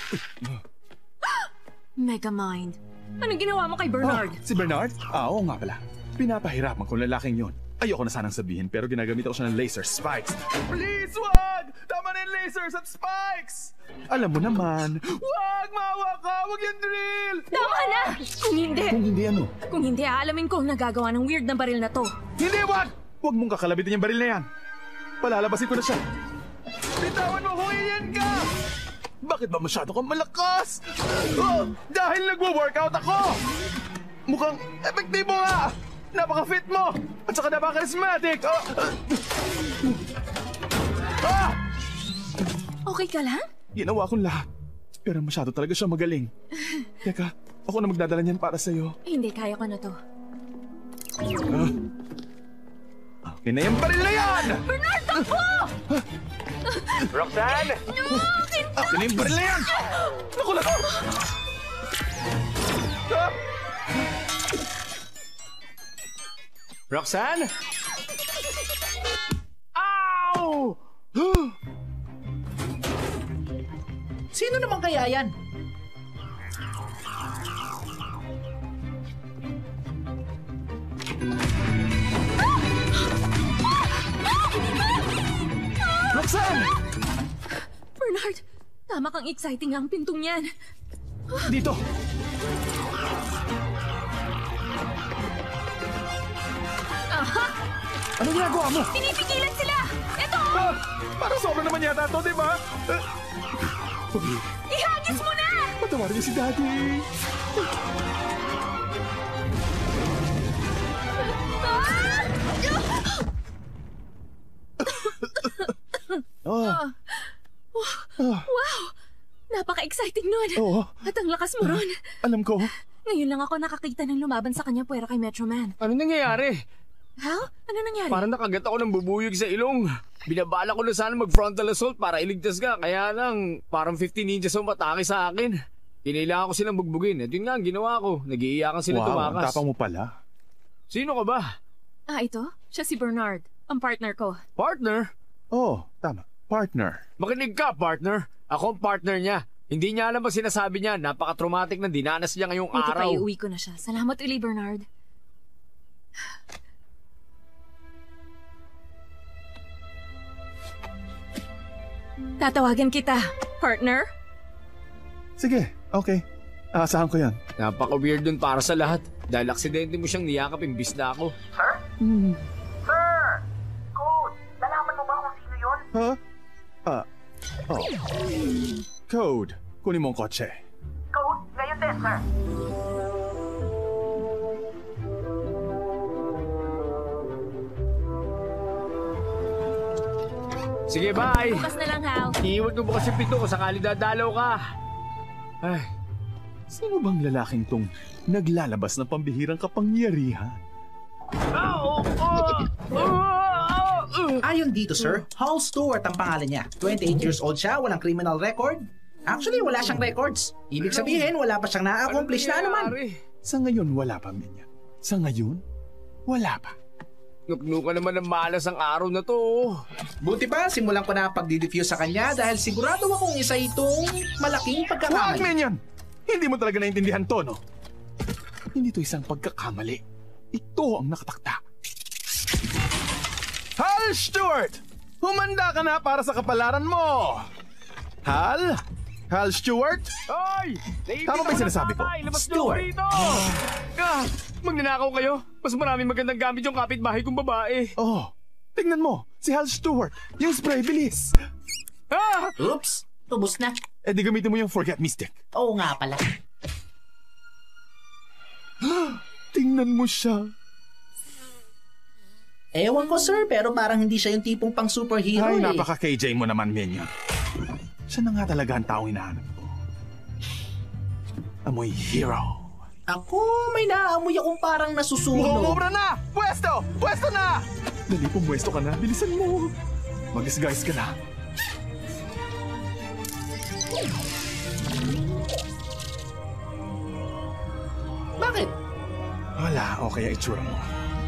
Megamind. Anong ginawa mo kay Bernard? Oh, si Bernard? Ah, oo nga pala. Pinapahirapan ko lalaking yon. Ayoko na sanang sabihin pero ginagamit ako siya ng laser spikes. Please, wag! Tama na yung lasers at spikes! Alam mo naman, wag! Mawa ka! Wag yung drill! Tama na! Kung hindi... Kung hindi ano? Kung hindi, aalamin ko ang nagagawa ng weird na baril na to. Hindi, wag! Wag mong kakalabitin yung baril na yan. Palalabasin ko na siya. Bitawan mo, huwiyan ka! Bakit ba masyado kang malakas? Oh, dahil nagwo-workout ako! Mukhang epektibo nga! Napaka-fit mo! At saka napaka-charismatic! Oh. Ah! Okay ka lang? Ginawa kong lahat. Pero masyado talaga siya magaling. Teka, ako na magdadala niyan para sa'yo. Hindi, kaya ko na to. Ah. Okay na yung baril na yan! Bernard, takbo! Roxanne! No! Okay na yung baril na yan! Naku, naku! Ah! Roxanne? Ow! Sino naman kaya yan? Roxanne! Bernard, tama kang exciting ang pintong yan. Dito! Aha! Anong ginagawa mo? Pinipigilan sila! Ito! Ah, parang sobra naman yata to, di ba? Ah, Ihagis mo na! patawarin niyo si Daddy! Ah! Ah, Wow! Napaka-exciting nun! Oo. At ang lakas mo ron! Alam ko. Ngayon lang ako nakakita ng lumaban sa kanya puwera kay Metro Man. Ano nangyayari? Hal? Ano nangyari? Parang nakagat ako ng bubuyog sa ilong. Binabala ko na sana mag-frontal assault para iligtas ka. Kaya lang, parang fifteen ninjas ang matake sa akin. Kinailangan ko silang bugbugin. At yun nga ang ginawa ko. Nag-iiyakan sila Wow, tumakas. ang tapang mo pala. Sino ka ba? Ah, ito? Siya si Bernard, ang partner ko. Partner? Oo, oh, tama. Partner. Makinig ka, partner. Ako ang partner niya. Hindi niya alam ang sinasabi niya. Napaka-traumatic na dinanas niya ngayong Ito araw. pa, iuwi ko na siya. Salamat uli, Bernard. Tatawagan kita, partner? Sige, okay. Aasahan ko yan. Napaka-weird dun para sa lahat. Dahil aksidente mo siyang niyakap imbis na ako. Sir? Hmm. Sir! Code! Nalaman mo ba kung sino yun? Ha? Ah. Oh. Code. Kunin mo ang kotse. Code? Ngayon din, sir. Sige, bye! Bukas na lang, Hal. Iiwan mo bukas yung pinto kung sakali dadalaw ka. Ay, Sino bang lalaking tong naglalabas ng pambihirang kapangyarihan? Ayon dito, sir, Hal Stewart ang pangalan niya. twenty-eight years old siya, walang criminal record. Actually, wala siyang records. Ibig sabihin, wala pa siyang na-accomplish na anuman. Sa ngayon, wala pa, Minya. Sa ngayon, wala pa. nuknuka naman ng malas ang araw na to. Buti pa, simulan ko na ang pagdi-diffuse sa kanya dahil sigurado akong isa itong malaking Huwag, pagkakamali. Minion! Hindi mo talaga naintindihan to, no? Hindi to isang pagkakamali. Ito ang nakatakda. Hal Stewart! Humanda ka na para sa kapalaran mo! Hal? Hal Stewart? Hoy! Tama ba yung sinasabi ko? Stewart! Ah, magnanakaw kayo? Mas maraming magandang gamit yung kapitbahay kong babae. Oh, tignan mo. Si Hal Stewart. Yung spray bilis. Ah! Oops! Tubos na. Eh di gamitin mo yung forget me stick. Oo nga pala. Tingnan mo siya. Ewan ko sir, pero parang hindi siya yung tipong pang superhero Ay, eh. napaka-K J mo naman, Minion. Siya na nga talaga ang taong hinahanap ko. Amoy hero. Ako, may naaamoy akong parang nasusunog. Mumubra na! Pwesto! Pwesto na! Dali, pumwesto ka na. Bilisan mo. Mag-guys ka na. Bakit? Wala, okay ang itsura mo.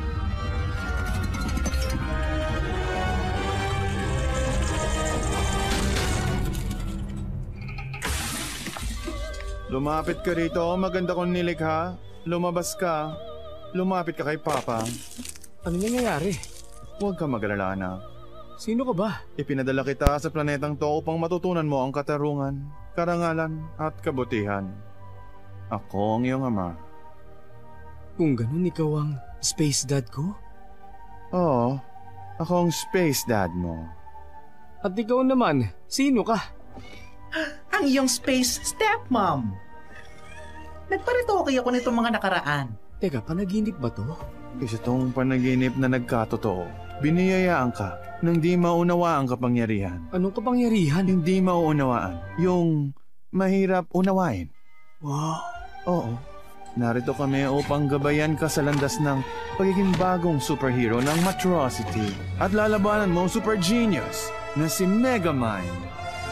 Lumapit ka rito, maganda kong nilikha. Lumabas ka. Lumapit ka kay Papa. Ano nangyayari? Huwag ka mag-alala, anak. Sino ka ba? Ipinadala kita sa planetang to upang matutunan mo ang katarungan, karangalan at kabutihan. Ako ang iyong ama. Kung ganun, ikaw ang space dad ko? Oo, ako ang space dad mo. At ikaw naman, sino ka? Ang iyong space stepmom. Nagparitoke ako nitong mga nakaraan. Teka, panaginip ba to? Isa tong panaginip na nagkatotoo. Biniyayaan ka nang di maunawaan kapangyarihan. Anong kapangyarihan? Hindi maunawaan. Yung mahirap unawain. Wow. Oo. Narito kami upang gabayan ka sa landas ng pagiging bagong superhero ng Matrosity. At lalabanan mo ang super genius na si Megamind.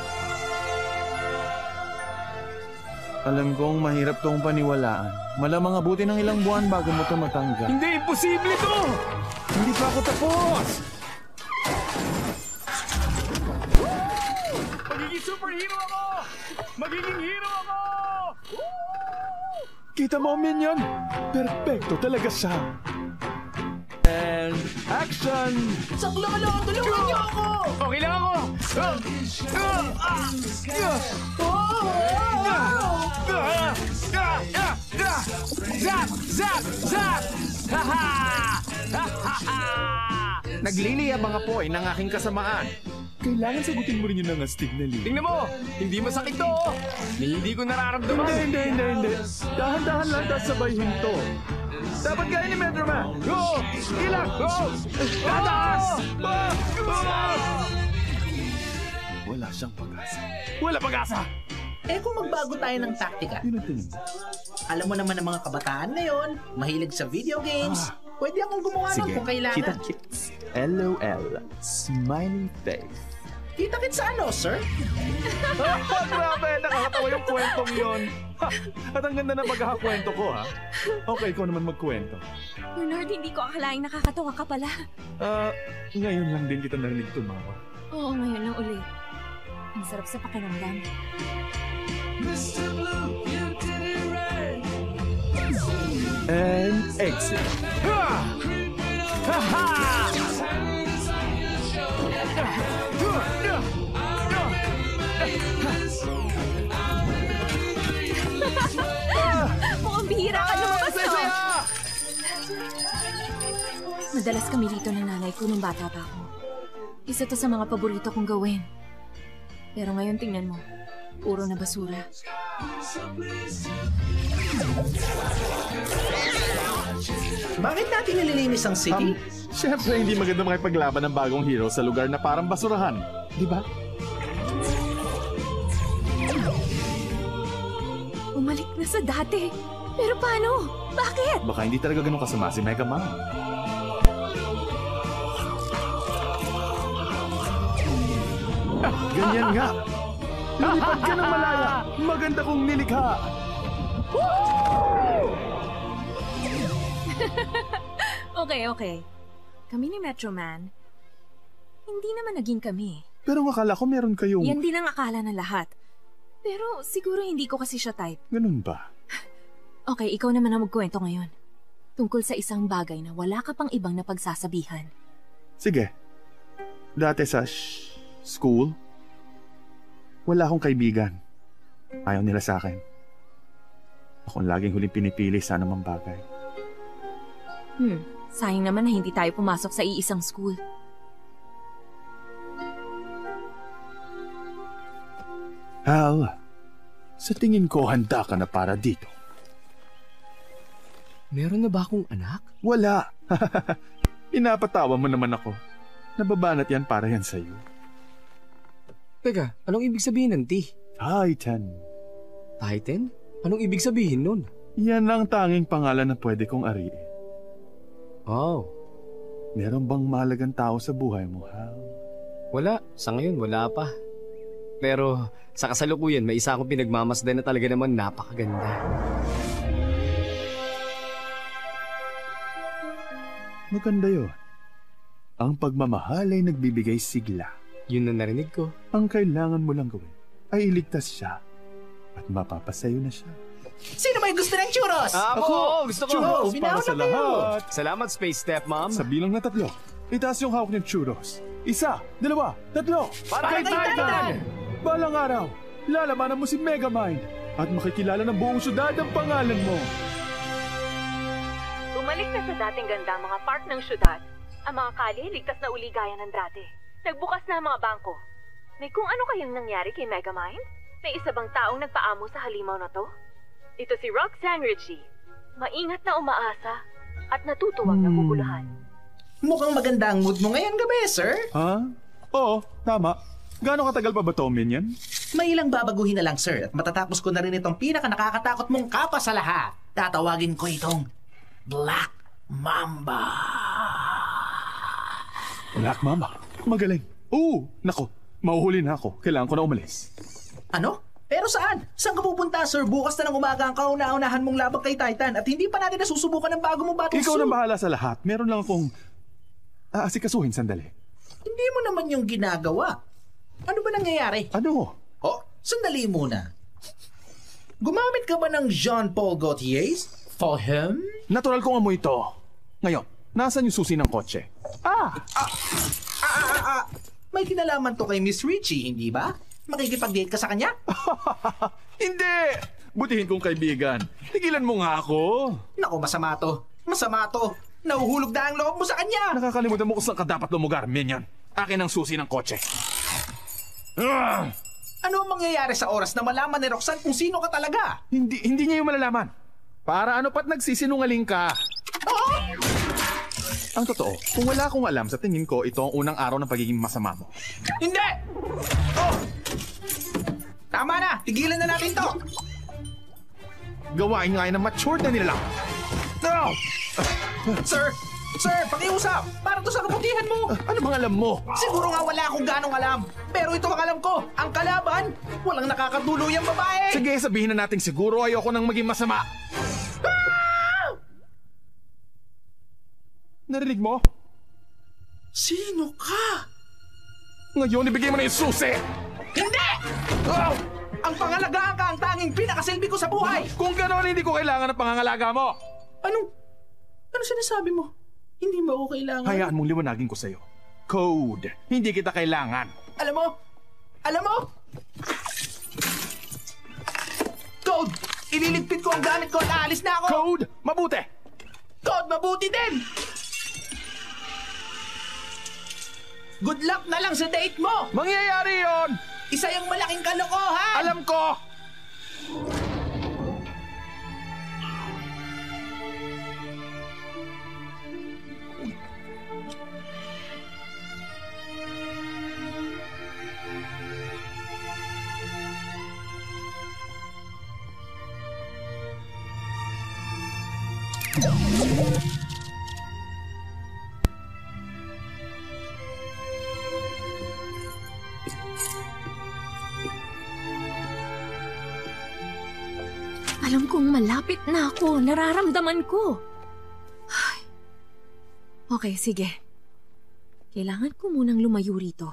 Alam kong mahirap tong paniwalaan. Malamang abuti ng ilang buwan bago mo ito matanggap. Hindi! Imposible to! Hindi pa ako tapos! Magiging superhero ako! Magiging hero ako! Kita mo, Minion? Perfecto talaga siya. And action! Saklolo! Tulungan niyo ako! Okay lang ako! Zap! Zap! Zap! Nagliliyab ang apoy ng aking kasamaan. Kailangan sagutin mo rin yung nangastig na liya. Tingnan mo! Hindi masakit to! Hindi ko nararamdaman! Hindi, hindi, hindi, hindi. Dahan-dahan lang tapos sabay hinto. Dapat gaya ni Metro Man. Go! Ilang! Go! Tatas! Wala siyang pag-asa. Wala pag-asa! Eh kung magbago tayo ng taktika. Yun ang tingin mo. Alam mo naman ang mga kabataan ngayon, mahilig sa video games. Pwede akong gumawa nun kung kailangan. Kita-kits. L O L. Smiley face. Kita-kits sa ano, sir? Oh, grabe! Nakakatawa yung kwentong yun. At ang ganda ng pagkakakwento ko, ha? Okay, ikaw naman magkwento. Bernard, hindi ko akalaing nakakatawa ka pala. Ah, uh, ngayon lang din kita narinig tumawa. Oo, ngayon lang ulit. Ang sarap sa pakiramdam. Mister Blue, you did it right. And exit. Ha! Ha ha! Mukhang bihira ka lumabas, no? Madalas kami dito ng nanay ko nung bata pa ako. Isa to sa mga paborito kong gawin. Pero ngayon tingnan mo, puro na basura. Bakit natin nililinis ang city? Um, Siyempre, hindi maganda makipaglaban ng bagong hero sa lugar na parang basurahan. Di ba? Umalik na sa dati. Pero paano? Bakit? Baka hindi talaga ganun kasama si Mega Man. Ah, ganyan nga. Lumipad ka ng malaya. Maganda kong nilikha. Okay, okay. Kami ni Metro Man, hindi naman naging kami. Pero akala ko meron kayong... Yan din ang akala na lahat. Pero siguro hindi ko kasi siya type. Ganun ba? Okay, ikaw naman ang magkwento ngayon. Tungkol sa isang bagay na wala ka pang ibang napagsasabihan. Sige. Dati sa sh- school, wala akong kaibigan. Ayaw nila sa akin. Akong laging huling pinipili sa anumang bagay. Hmm, sayang naman na hindi tayo pumasok sa iisang school. Hal, sa tingin ko handa ka na para dito. Meron na ba akong anak? Wala. Pinapatawa mo naman ako. Nababanat yan para yan sa'yo. Teka, anong ibig sabihin ng T? Titan. Titan? Anong ibig sabihin nun? Yan ang tanging pangalan na pwede kong ariin. Oh. Meron bang mahalagang tao sa buhay mo, Hal? Wala. Sa ngayon, wala pa. Pero sa kasalukuyan, may isa akong pinagmamasdan na talaga naman napakaganda. Maganda yun. Ang pagmamahal ay nagbibigay sigla. Yun na narinig ko. Ang kailangan mo lang gawin ay iligtas siya at mapapasayo na siya. Sino may gusto ng churros? Ah, ako! Gusto ko! Churros para sa lahat! Salamat, Space Stepmom. Sa bilang na tatlo, itaas yung hawak ng churros. Isa, dalawa, tatlo! Para kay Titan! Balang araw, lalabanan mo si Megamind at makikilala ng buong syudad ang pangalan mo. Bumalik na sa dating ganda mga park ng syudad. Ang mga kalye, ligtas na uli gaya ng dati. Nagbukas na ang mga bangko. May kung ano kayang nangyari kay Megamind? May isa bang taong nagpaamo sa halimaw na to? Ito si Roxanne Ritchie. Maingat na umaasa at natutuwang hmm. naguguluhan. Mukhang maganda ang mood mo ngayon gabi, sir. Ha? Oo, tama. Gaano katagal pa ba to, Minion? May ilang babaguhin na lang, sir. At matatapos ko na rin itong pinaka nakakatakot mong kapa sa lahat. Tatawagin ko itong Black Mamba. Black Mamba? Magaling. Oo, nako. Mauhuli na ako. Kailangan ko na umalis. Ano? Pero saan? Saan ka pupunta, sir? Bukas na ng umaga ang kauna-unahan mong labag kay Titan at hindi pa natin nasusubukan ng bago mong battle suit. Ikaw na bahala sa lahat. Meron lang akong aasikasuhin sandali. Hindi mo naman yung ginagawa. Ano ba nangyayari? Ano? Oh, sandali muna. Gumamit ka ba ng Jean-Paul Gaultier's? For him? Natural kong amoy ito. Ngayon, nasaan yung susi ng kotse? Ah! Ah! Ah! Ah! ah. May kinalaman to kay Miss Ritchie, hindi ba? Makikipag-date ka sa kanya? Hindi! Butihin kong kaibigan. Tigilan mo nga ako. Naku, masama to. Masama to. Nahuhulog na ang loob mo sa kanya. Nakakalimutan mo kung saan ka dapat lumugar, Minion. Akin ang susi ng kotse. Uh! Ano ang mangyayari sa oras na malaman ni Roxanne kung sino ka talaga? Hindi, hindi niya yung malalaman. Para ano pat nagsisinungaling ka? Oh! Ang totoo, kung wala akong alam, sa tingin ko, ito ang unang araw ng pagiging masama mo. Hindi! Oh! Tama na! Tigilan na natin to! Gawain nga ng matured na nila lang. No! Sir! Sir, pakiusap! Para to sa kabutihan mo! Uh, ano bang alam mo? Siguro nga wala akong ganong alam. Pero ito ang alam ko. Ang kalaban, walang nakakatuluyang babae! Sige, sabihin na natin siguro ayoko nang maging masama. Ah! Narinig mo? Sino ka? Ngayon, ibigay mo na yung susi! Hindi! Oh! Ang pangalagaan ka ang tanging pinakasilbi ko sa buhay! Kung gano'n, hindi ko kailangan ng pangangalaga mo! Anong... Ano sinasabi mo? Hindi mo ako kailangan? Hayaan mong liwanagin ko sa'yo. Code. Hindi kita kailangan. Alam mo? Alam mo? Code! Ililigpit ko ang gamit ko at aalis na ako! Code! Mabuti! Code! Mabuti din! Good luck na lang sa date mo! Mangyayari yon! Isa yung malaking kalokohan! Alam ko! Alam kong malapit na ako. Nararamdaman ko. Ay. Okay, sige. Kailangan ko munang lumayo rito.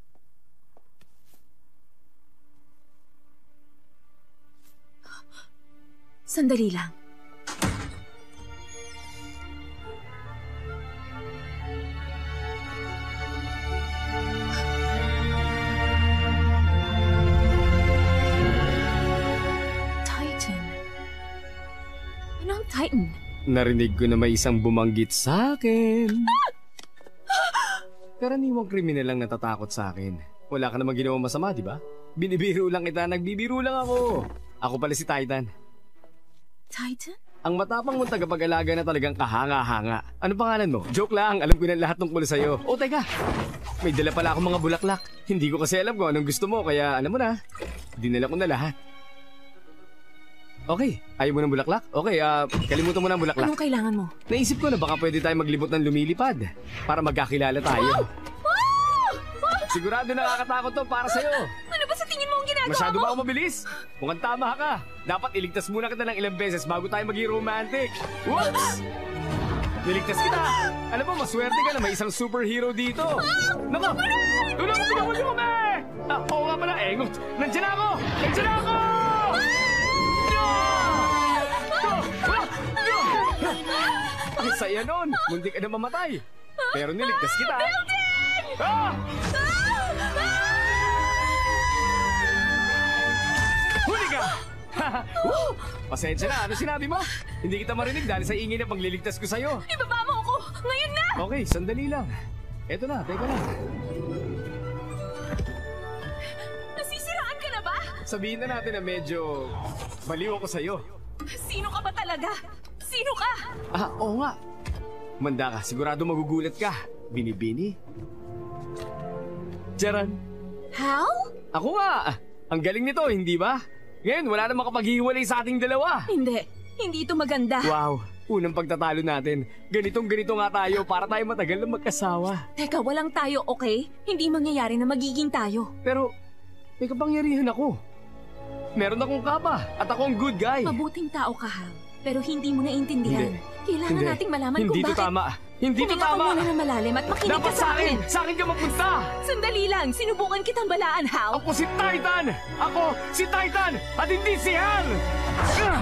Sandali lang. Titan. Narinig ko na may isang bumanggit sa akin. Karaniwang kriminal lang natatakot sa akin. Wala ka namang ginawang masama, di ba? Binibiro lang kita, nagbibiro lang ako. Ako pala si Titan. Titan? Ang matapang mong tagapag-alaga na talagang kahanga-hanga. Ano pangalan mo? Joke lang, alam ko na lahat tungkol sa'yo. O teka, may dala pala akong mga bulaklak. Hindi ko kasi alam kung anong gusto mo, kaya alam mo na. Dinala ko na lahat. Okay, ayaw mo ng bulaklak? Okay, ah, uh, kalimutan mo ng bulaklak. Anong kailangan mo? Naisip ko na baka pwede tayo maglibot ng lumilipad para magkakilala tayo. Sigurado nakakatakot to para sa'yo. Ano ba sa tingin mo ang ginagawa Masyado mo? ba ako mabilis? Mukhang tama ka. Dapat iligtas muna kita ng ilang beses bago tayo maging romantic. Whoops! Niligtas kita. Alam mo, maswerte ka na may isang superhero dito. Naka! Tulong mo, tulong mo, tulong mo! Ah, oo nga pala, engot. Nandiyan na ako! Nandiyan na ako! Ang saya nun. Muntik ka na mamatay. Pero niligtas kita. Ah! Huli ka! Pasensya na, ano sinabi mo? Hindi kita marinig dahil sa ingay na pagliligtas ko sa'yo. Ibaba mo ako! Ngayon na! Okay, sandali lang. Eto na, teka lang. Nasisiraan ka na ba? Sabihin na natin na medyo baliw ako sa'yo. Sino ka ba talaga? Sino ka? Ah, oo nga. Manda ka, sigurado magugulat ka. Binibini? Charan. How? Ako nga. Ang galing nito, hindi ba? Ngayon, wala na makapaghiwalay sa ating dalawa. Hindi. Hindi ito maganda. Wow. Unang pagtatalo natin. Ganitong ganito nga tayo para tayo matagal na magkasawa. Teka, walang tayo, okay? Hindi mangyayari na magiging tayo. Pero, may kapangyarihan ako. Meron akong kapa at ako ang good guy. Mabuting tao ka, Hal. Pero hindi mo naintindihan. Hindi. Kailangan Hindi. nating malaman Hindi kung to bakit... tama. Hindi to Huminga tama. ka muna na malalim at makinig Dapat ka sa akin. Sa akin ka mapunta. Sandali lang. Sinubukan kitang balaan, Hal. Ako si Titan. Ako si Titan at hindi si Hal. Ah!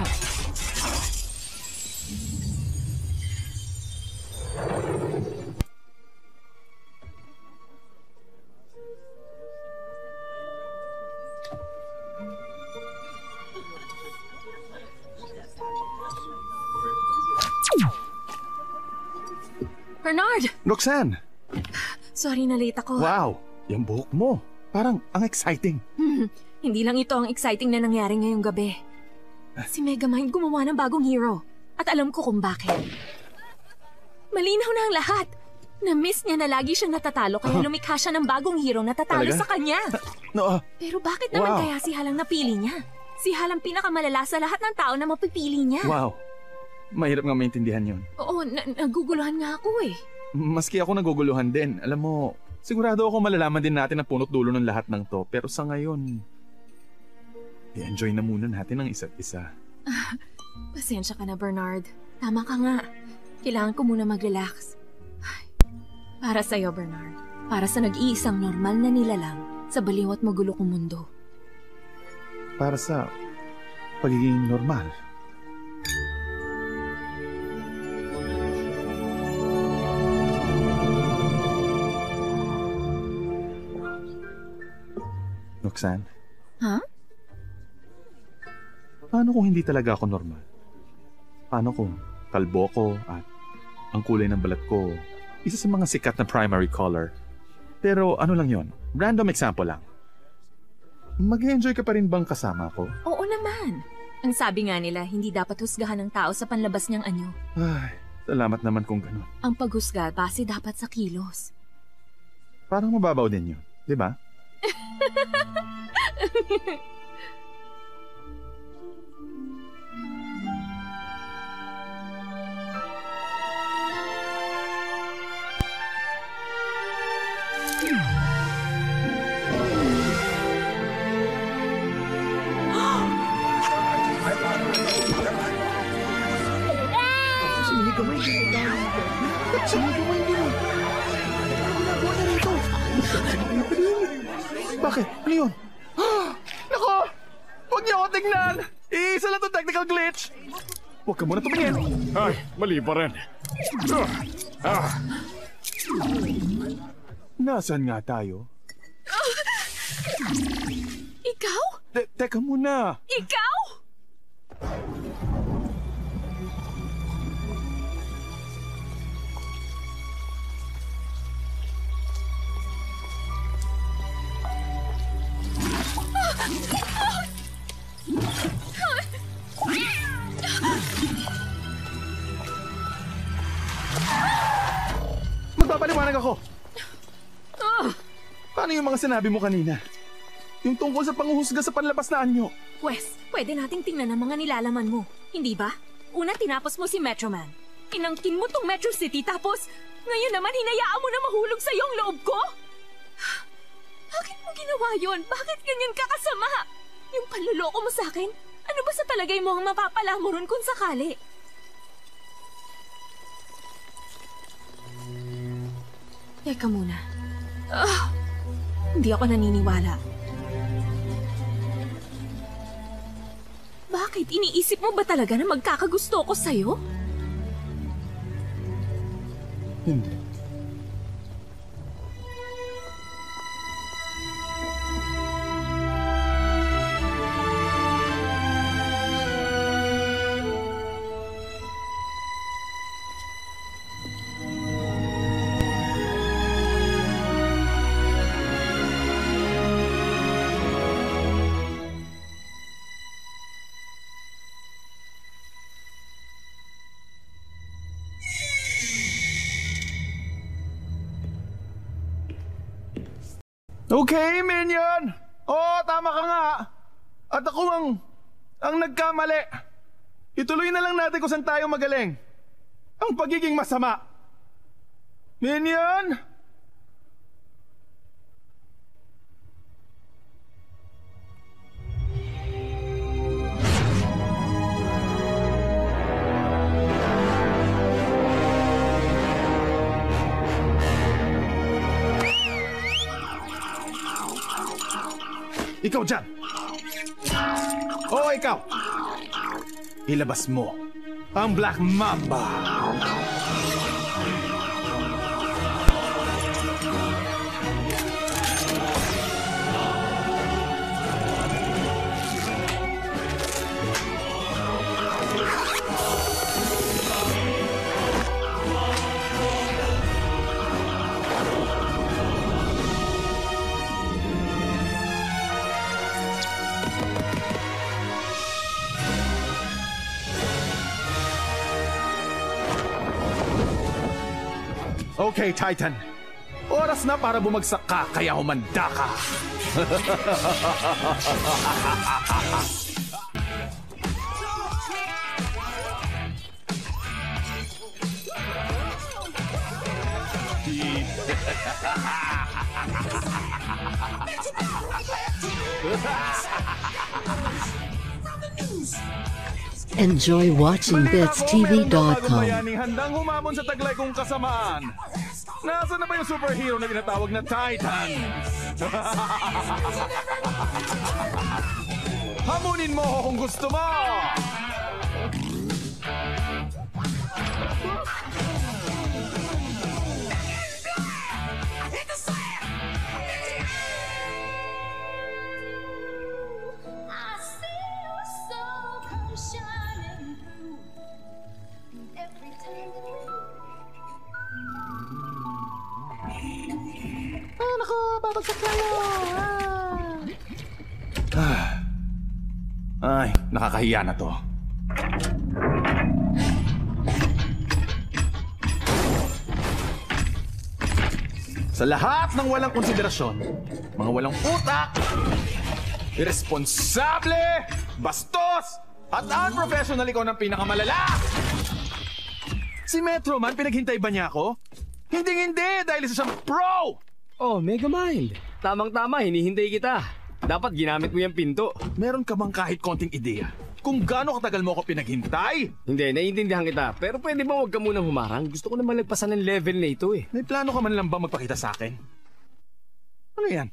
Bernard! Roxanne! Sorry na late ako. Wow! Yung buhok mo. Parang ang exciting. Hmm, hindi lang ito ang exciting na nangyari ngayong gabi. Si Megamind gumawa ng bagong hero. At alam ko kung bakit. Malinaw na ang lahat. Na-miss niya na lagi siyang natatalo kaya lumikha siya ng bagong hero na tatalo Talaga? sa kanya. No, ah, Pero bakit naman Wow. kaya si Hal ang napili niya? Si Hal ang pinakamalala sa lahat ng tao na mapipili niya. wow. Mahirap nga maintindihan yun. Oo, na- naguguluhan nga ako eh. Maski ako naguguluhan din. Alam mo, sigurado ako malalaman din natin ang punot dulo ng lahat ng to. Pero sa ngayon, i-enjoy na muna natin ang isa't isa. Pasensya ka na, Bernard. Tama ka nga. Kailangan ko muna mag-relax. Ay, para sa'yo, Bernard. Para sa nag-iisang normal na nilalang sa baliw at magulo kong mundo. Para sa pagiging normal. Roxanne, Ha? paano kung hindi talaga ako normal? Paano kung kalbo ko at ang kulay ng balat ko isa sa mga sikat na primary color? Pero ano lang yon? Random example lang. Mag-enjoy ka pa rin bang kasama ko? Oo naman. Ang sabi nga nila, hindi dapat husgahan ng tao sa panlabas niyang anyo. Ay, salamat naman kung ganun. Ang paghusga, base dapat sa kilos. Parang mababaw din yun, di ba? Sinigamay din. Sinigamay din. Ginagawa na rito. Bakit? Ano yun? Nako! Huwag niyo ako tingnan! Isa lang to technical glitch! Huwag ka muna tumingin! Ay, mali pa rin. Ah! Ah! Nasaan nga tayo? Ikaw? Te- teka muna! Ikaw? Paano yung mga sinabi mo kanina? Yung tungkol sa panguhusga sa panlabas na anyo. Pwes, pwede nating tingnan ang mga nilalaman mo. Hindi ba? Una, tinapos mo si Metro Man. Inangkin mo tong Metro City, tapos ngayon naman hinayaan mo na mahulog sa'yo ang loob ko? Bakit mo ginawa yun? Bakit ganyan ka kasama? Yung panluloko mo sa akin? Ano ba sa palagay mo ang mapapala mo ron kung sakali? Teka muna. Ah, hindi ako naniniwala. Bakit? Iniisip mo ba talaga na magkakagusto ko sa'yo? Hindi. Okay, Minion! Oo, tama ka nga. At ako ang, ang nagkamali. Ituloy na lang natin kung saan tayo magaling. Ang pagiging masama. Minion! Ikaw dyan! Oo, ikaw! Ilabas mo ang Black Mamba! Okay, Titan. Oras na para bumagsak ka, kaya humanda ka. Enjoy watching Bits T V dot com. Handang humamon sa taglay kong kasamaan. Nasaan na ba yung superhero na tinatawag na Titan? Hamunin mo ako kung gusto mo! Ah, nako, babagsak tayo! Ah. Ay, nakakahiya na to. Sa lahat ng walang konsiderasyon, mga walang utak, irresponsable, bastos, at unprofessional, ikaw ng pinakamalala! Si Metro Man, pinaghintay ba niya ako? Hindi-hindi, dahil isa siyang pro! Oh, Megamind. Tamang-tama, hinihintay kita. Dapat ginamit mo yung pinto. Meron ka bang kahit konting ideya kung gaano katagal mo ako pinaghintay? Hindi, naiintindihan kita. Pero pwede ba huwag ka munang humarang? Gusto ko na malagpasan ng level na ito eh. May plano ka man lang ba magpakita sa akin? Ano yan?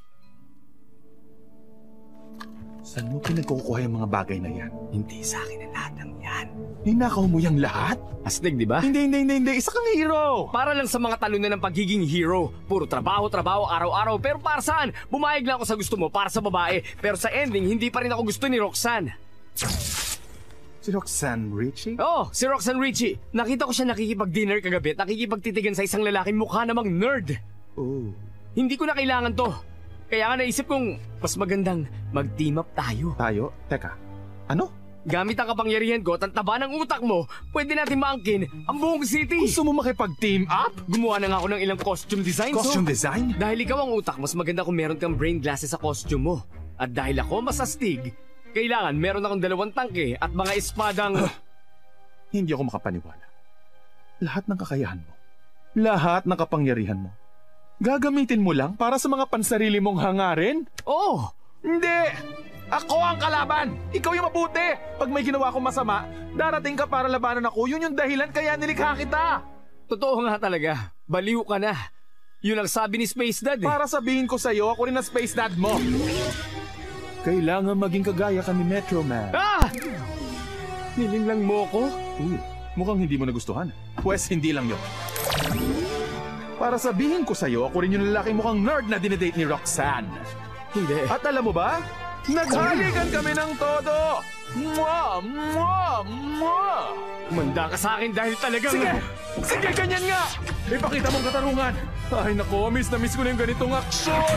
Saan mo pinagkukuha yung mga bagay na yan? Hindi sa akin ang lahat ng yan. Ninakaw mo yung lahat? Astig, di ba? Hindi, hindi, hindi, hindi. Isa kang hero! Para lang sa mga talunan ng pagiging hero. Puro trabaho, trabaho, araw-araw. Pero para saan? Bumayag lang ako sa gusto mo para sa babae. Pero sa ending, hindi pa rin ako gusto ni Roxanne. Si Roxanne Ritchie? Oo, si Roxanne Ritchie. Nakita ko siya nakikipag-dinner kagabi at nakikipagtitigan sa isang lalaking mukha namang nerd. Oh. Hindi ko na kailangan to. Kaya nga naisip kong mas magandang mag-team up tayo. Tayo? Teka, ano? Gamit ang kapangyarihan ko at ang taba ng utak mo, pwede natin maangkin ang buong city. Gusto mo makipag-team up? Gumawa na nga ako ng ilang costume designs. Costume oh. design? Dahil ikaw ang utak, mas maganda kung meron kang brain glasses sa costume mo. At dahil ako mas astig, kailangan meron akong dalawang tangke at mga espadang... Hindi ako makapaniwala. Lahat ng kakayahan mo, lahat ng kapangyarihan mo, gagamitin mo lang para sa mga pansarili mong hangarin? Oo! Oh. Hindi! Ako ang kalaban! Ikaw yung mabuti! Pag may ginawa akong masama, darating ka para labanan ako. Yun yung dahilan kaya nilikha kita! Totoo nga talaga. Baliw ka na. Yun ang sabi ni Space Dad eh. Para sabihin ko sa'yo, ako rin ang Space Dad mo. Kailangan maging kagaya ka ni Metro Man. Ah! Nilinglang mo ko? Uh, mukhang hindi mo nagustuhan. Pwes hindi lang yun. Para sabihin ko sa'yo, ako rin yung lalaki mukhang nerd na dinedate ni Roxanne. Hindi. At alam mo ba? Naghalikan kami ng todo! Mwah! Mwah! Mwah! Manda ka sa akin dahil talagang... Sige! Sige, ganyan nga! Ipakita mong katarungan! Ay nako, miss na miss ko na yung ganitong aksyon!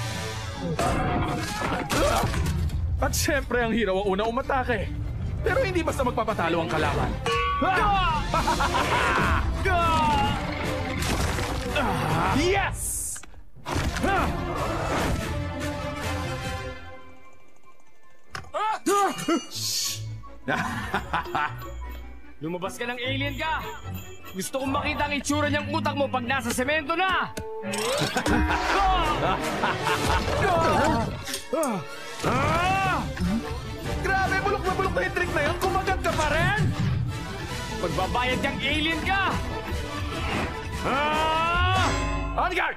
At syempre, ang hero ang una umatake. Pero hindi basta magpapatalo ang kalaban. Yes! Lumabas ka ng alien ka! Gusto kong makita ang itsura niyang utak mo pag nasa semento na! Grabe, bulok na bulok na yung trick na yun! Kumagat ka pa rin! Pagbabayad niyang alien ka! On guard!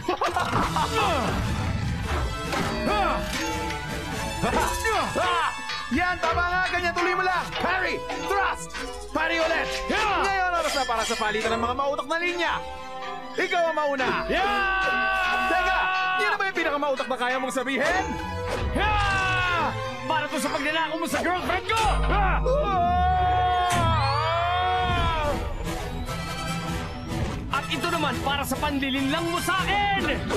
Yan, tama nga! Ganyan, tuloy mo lang! Parry! Thrust! Parry ulit! Ngayon, oras na para sa palitan ng mga mautak na linya! Ikaw ang mauna! Teka! Yan na ba yung pinakamautak na kaya mong sabihin? Para to sa pagnanakaw mo sa girlfriend ko! At ito naman para sa panlilinlang mo sa akin!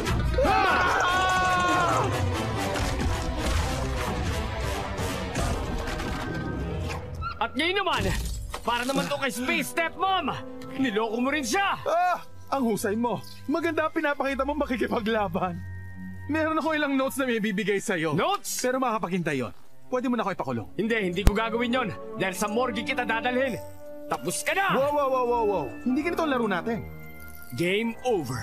At ngayon naman, para naman to kay Space Stepmom! Niloko mo rin siya! Ah! Ang husay mo! Maganda ang pinapakita mo makikipaglaban! Meron ako ilang notes na may bibigay sa'yo. Notes? Pero makakapaghintay yun. Pwede mo na ako ipakulong. Hindi, hindi ko gagawin yon. Dahil sa morgue kita dadalhin. Tapos ka na! Wow, wow, wow, wow, wow. Hindi ganito ang laro natin. Game over.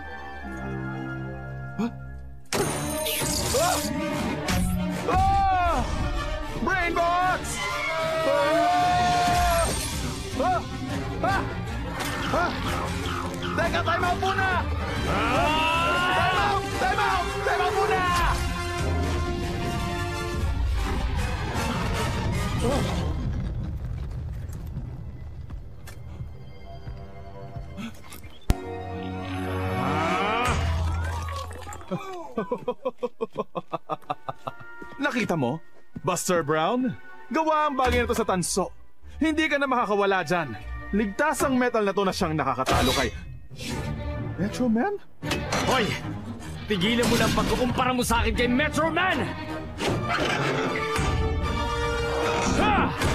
Huh? Ah! Ah! Brainbox! Ah! Ah! Ah! Ah! Teka, time out muna! Ah! Time out! Time out! Time out muna! Oh. Nakita mo? Buster Brown? Gawa ang bagay na to sa tanso. Hindi ka na makakawala dyan. Ligtas ang metal na to na siyang nakakatalo kay... Metro Man? Hoy! Tigilan mo lang pagkukumpara mo sa akin kay Metro Man! Ha!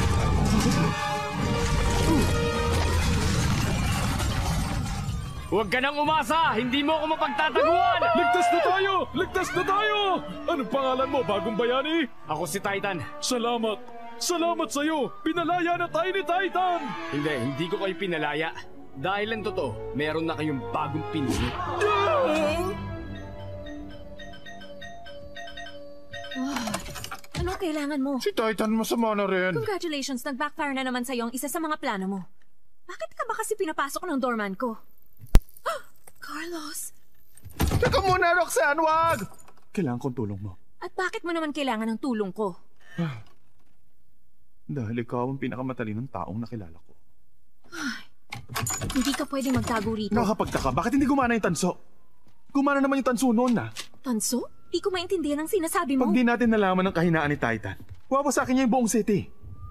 Huwag ka nang umasa! Hindi mo ako mapagtataguan! Ligtas na tayo! Ligtas na tayo! Anong pangalan mo, bagong bayani? Ako si Titan. Salamat! Salamat sa'yo! Pinalaya na tayo ni Titan! Hindi, hindi ko kayo pinalaya. Dahil ang totoo, meron na kayong bagong pinili. Oh, ano kailangan mo? Si Titan masama na rin. Congratulations, nag-backfire na naman sa'yo ang isa sa mga plano mo. Bakit ka ba kasi pinapasok ng doorman ko? Carlos! Teka muna, Roxanne, wag! Kailangan kong tulong mo. At bakit mo naman kailangan ng tulong ko? Dahil ikaw ang pinakamatalinong taong nakilala ko. Ay, hindi ka pwedeng magtago rito. Nakakapagtaka, bakit hindi gumana yung tanso? Gumana naman yung tanso noon na. Tanso? Di ko maintindihan ang sinasabi mo. Pag di natin nalaman ang kahinaan ni Titan, wawasakin niya yung buong city.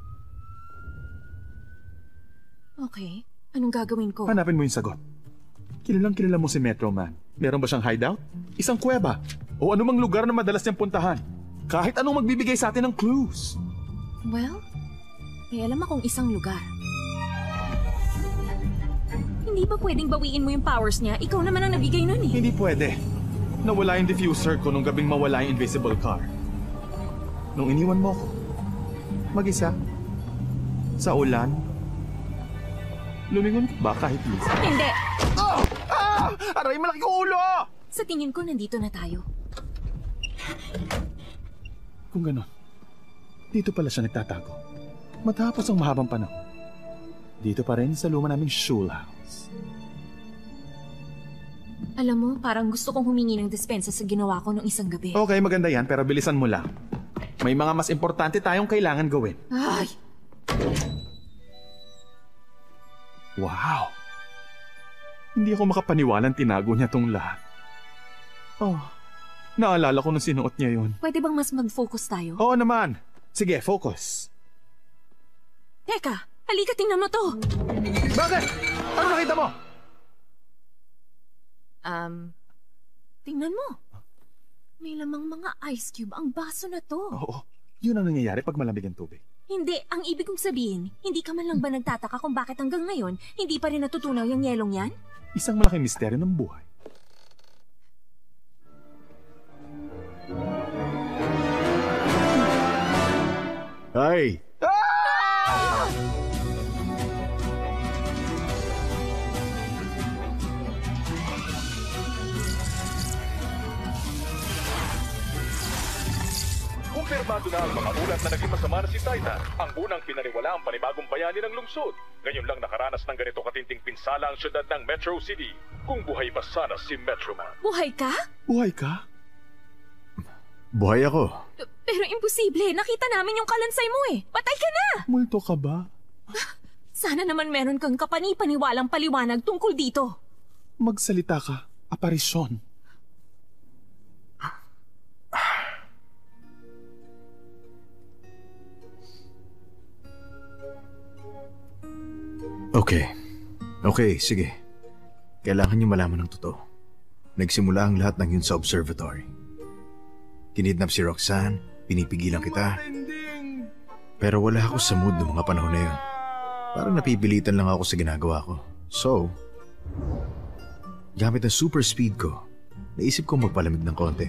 Okay, anong gagawin ko? Hanapin mo yung sagot. Kilalang kilala mo si Metro Man. Meron ba siyang hideout? Isang kuweba? O anumang lugar na madalas niyang puntahan? Kahit anong magbibigay sa atin ng clues. Well, May alam akong isang lugar. Hindi ba pwedeng bawiin mo yung powers niya? Ikaw naman ang nabigay nun eh. Hindi pwede. Nawala yung diffuser ko nung gabing mawala yung invisible car. Nung iniwan mo ko, mag-isa, sa ulan, lumingon ka ba kahit lisa? Hindi! Oh! Ah! Aray, malaki ko ulo! Sa tingin ko, nandito na tayo. Kung ganon, dito pala siya nagtatago. Matapos ang mahabang panahon. Dito pa rin sa luma naming shul house. Alam mo, parang gusto kong humingi ng dispensa sa ginawa ko nung isang gabi. Okay, maganda yan, pero bilisan mo lang. May mga mas importante tayong kailangan gawin. Ay! Wow! Hindi ako makapaniwalang tinago niya tong lahat. Oh, naalala ko nung sinuot niya yun. Pwede bang mas mag-focus tayo? Oo naman. Sige, focus. Teka, halika tingnan mo to. Bakit? Ano nakita mo? Um, tingnan mo. May lamang mga ice cube ang baso na to. Oo, yun ang nangyayari pag malamig ang tubig. Hindi, ang ibig kong sabihin, hindi ka man lang ba nagtataka kung bakit hanggang ngayon, hindi pa rin natutunaw yung yelong yan? Isang malaking misteryo ng buhay. Ay! Ah! Kumpirmado na ang mga ulat na naging masama na si Titan, ang unang pinaniwala ang panibagong bayani ng lungsod. Ngayon lang nakaranas ng ganito katinting pinsala ang syudad ng Metro City. Kung buhay pa sana si Metro Man. Buhay ka? Buhay ka? Buhay ako. Pero imposible, nakita namin yung kalansay mo eh. Patay ka na! Multo ka ba? Sana naman meron kang kapani-paniwalang paliwanag tungkol dito. Magsalita ka, aparisyon. Okay. Okay, sige. Kailangan niyo malaman ng totoo. Nagsimula ang lahat ng yun sa observatory. Kinidnap si Roxanne, pinipigilan kita. Pero wala ako sa mood ng mga panahon na yun. Parang napipilitan lang ako sa ginagawa ko. So, gamit ang super speed ko, naisip kong magpalamig ng konti.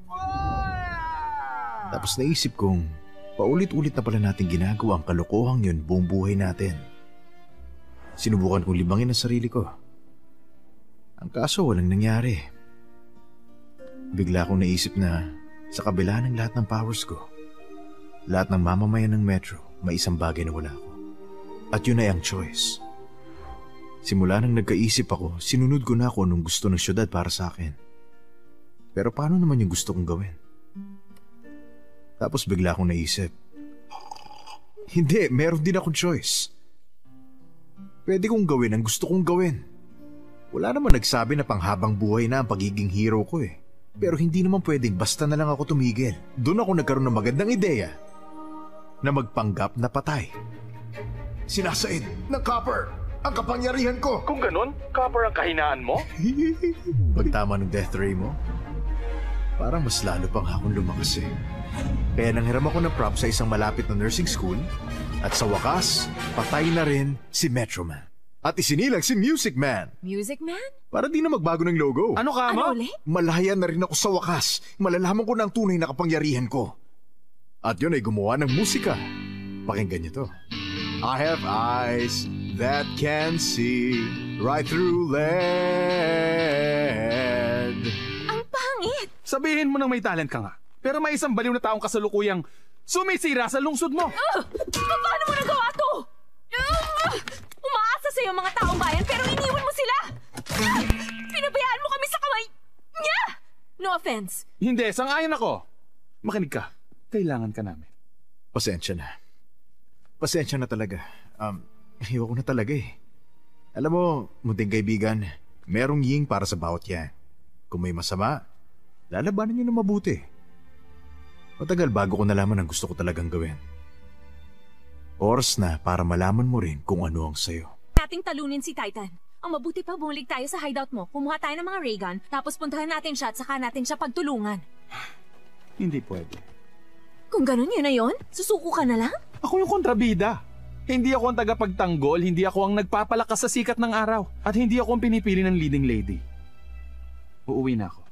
Tapos naisip kong paulit-ulit na pala natin ginagawa ang kalokohang yun buong buhay natin. Sinubukan kong libangin ang sarili ko. Ang kaso walang nangyari. Bigla akong naisip na sa kabila ng lahat ng powers ko, lahat ng mamamayan ng Metro, may isang bagay na wala ako. At yun ay ang choice. Simula nang nagkaisip ako, sinunod ko na ako anong gusto ng syudad para sa akin. Pero paano naman yung gusto kong gawin? Tapos bigla akong naisip, hindi, meron din akong choice. Pwede kong gawin ang gusto kong gawin. Wala naman nagsabi na panghabang buhay na ang pagiging hero ko eh. Pero hindi naman pwedeng basta na lang ako tumigil. Doon ako nagkaroon ng magandang ideya na magpanggap na patay. Sinasaid ng Copper ang kapangyarihan ko. Kung ganun, Copper ang kahinaan mo? Pagtama ng death ray mo, parang mas lalo pang akong lumakas eh. Kaya nanghiram ako ng prop sa isang malapit na nursing school at sa wakas, patay na rin si Metro Man. At isinilang si Music Man. Music Man? Para di na magbago ng logo. Ano ka mo? Ano ulit? Malaya na rin ako sa wakas. Malalaman ko na ang tunay na kapangyarihan ko. At yun ay gumawa ng musika. Pakinggan niyo to. I have eyes that can see right through lead. Ang pangit! Sabihin mo nang may talent ka nga. Pero may isang baliw na taong kasalukuyang sumisira sa lungsod mo. Uh, paano mo nagawa to? Uh, umaasa sa'yo mga taong bayan pero iniwan mo sila! Uh, pinabayaan mo kami sa kamay niya! No offense. Hindi, sang-ayon ako. Makinig ka. Kailangan ka namin. Pasensya na. Pasensya na talaga. Um, ayoko na talaga eh. Alam mo, munting kaibigan, merong ying para sa bawat yan. Kung may masama, lalabanan niyo na mabuti. Matagal bago ko nalaman ang gusto ko talagang gawin. Oras na para malaman mo rin kung ano ang sayo. Nating talunin si Titan. Ang mabuti pa bumalik tayo sa hideout mo, kumuha tayo ng mga ray gun, tapos puntahan natin siya at saka natin siya pagtulungan. Hindi pwede. Kung ganun yun na yun, susuko ka na lang? Ako yung kontrabida. Hindi ako ang tagapagtanggol, hindi ako ang nagpapalakas sa sikat ng araw. At hindi ako ang pinipili ng leading lady. Uuwi na ako.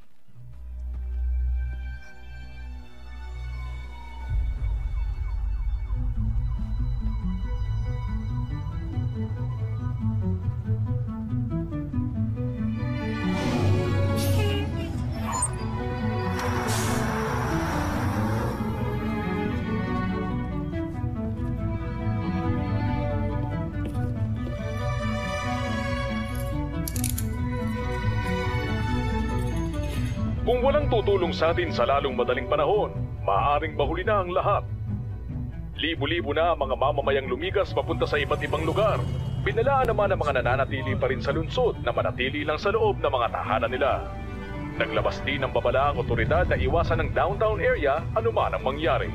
Kung walang tutulong sa atin sa lalong madaling panahon, maaaring bahuli na ang lahat. Libo-libo na ang mga mamamayang lumigas papunta sa iba't ibang lugar. Binalaan naman ang mga nananatili pa rin sa lungsod na manatili lang sa loob ng mga tahanan nila. Naglabas din ng babala ang otoridad na iwasan ng downtown area anuman ang mangyari.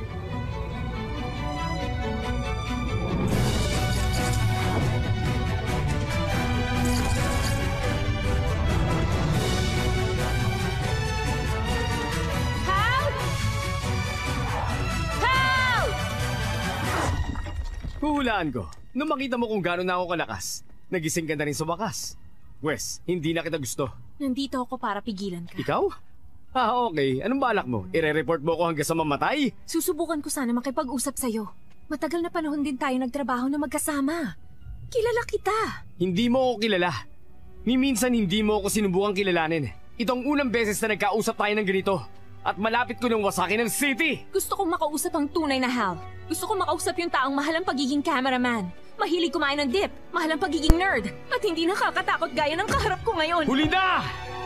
Huhulaan ko, nung makita mo kung gano'n na ako kalakas, nagising ka na rin sa wakas. Wes, hindi na kita gusto. Nandito ako para pigilan ka. Ikaw? Ah, okay. Anong balak mo? Ire-report mo ko hanggang sa mamatay? Susubukan ko sana makipag-usap sa'yo. Matagal na panahon din tayo nagtrabaho na magkasama. Kilala kita. Hindi mo ako kilala. Ni minsan hindi mo ako sinubukang kilalanin. Itong unang beses na nagkausap tayo ng ganito. At malapit ko ng wasakin ng city. Gusto kong makausap ang tunay na Hal. Gusto kong makausap yung taong mahal ang pagiging cameraman. Mahilig kumain ng dip. Mahal ang pagiging nerd. At hindi nakakatakot gaya ng kaharap ko ngayon. Huli na!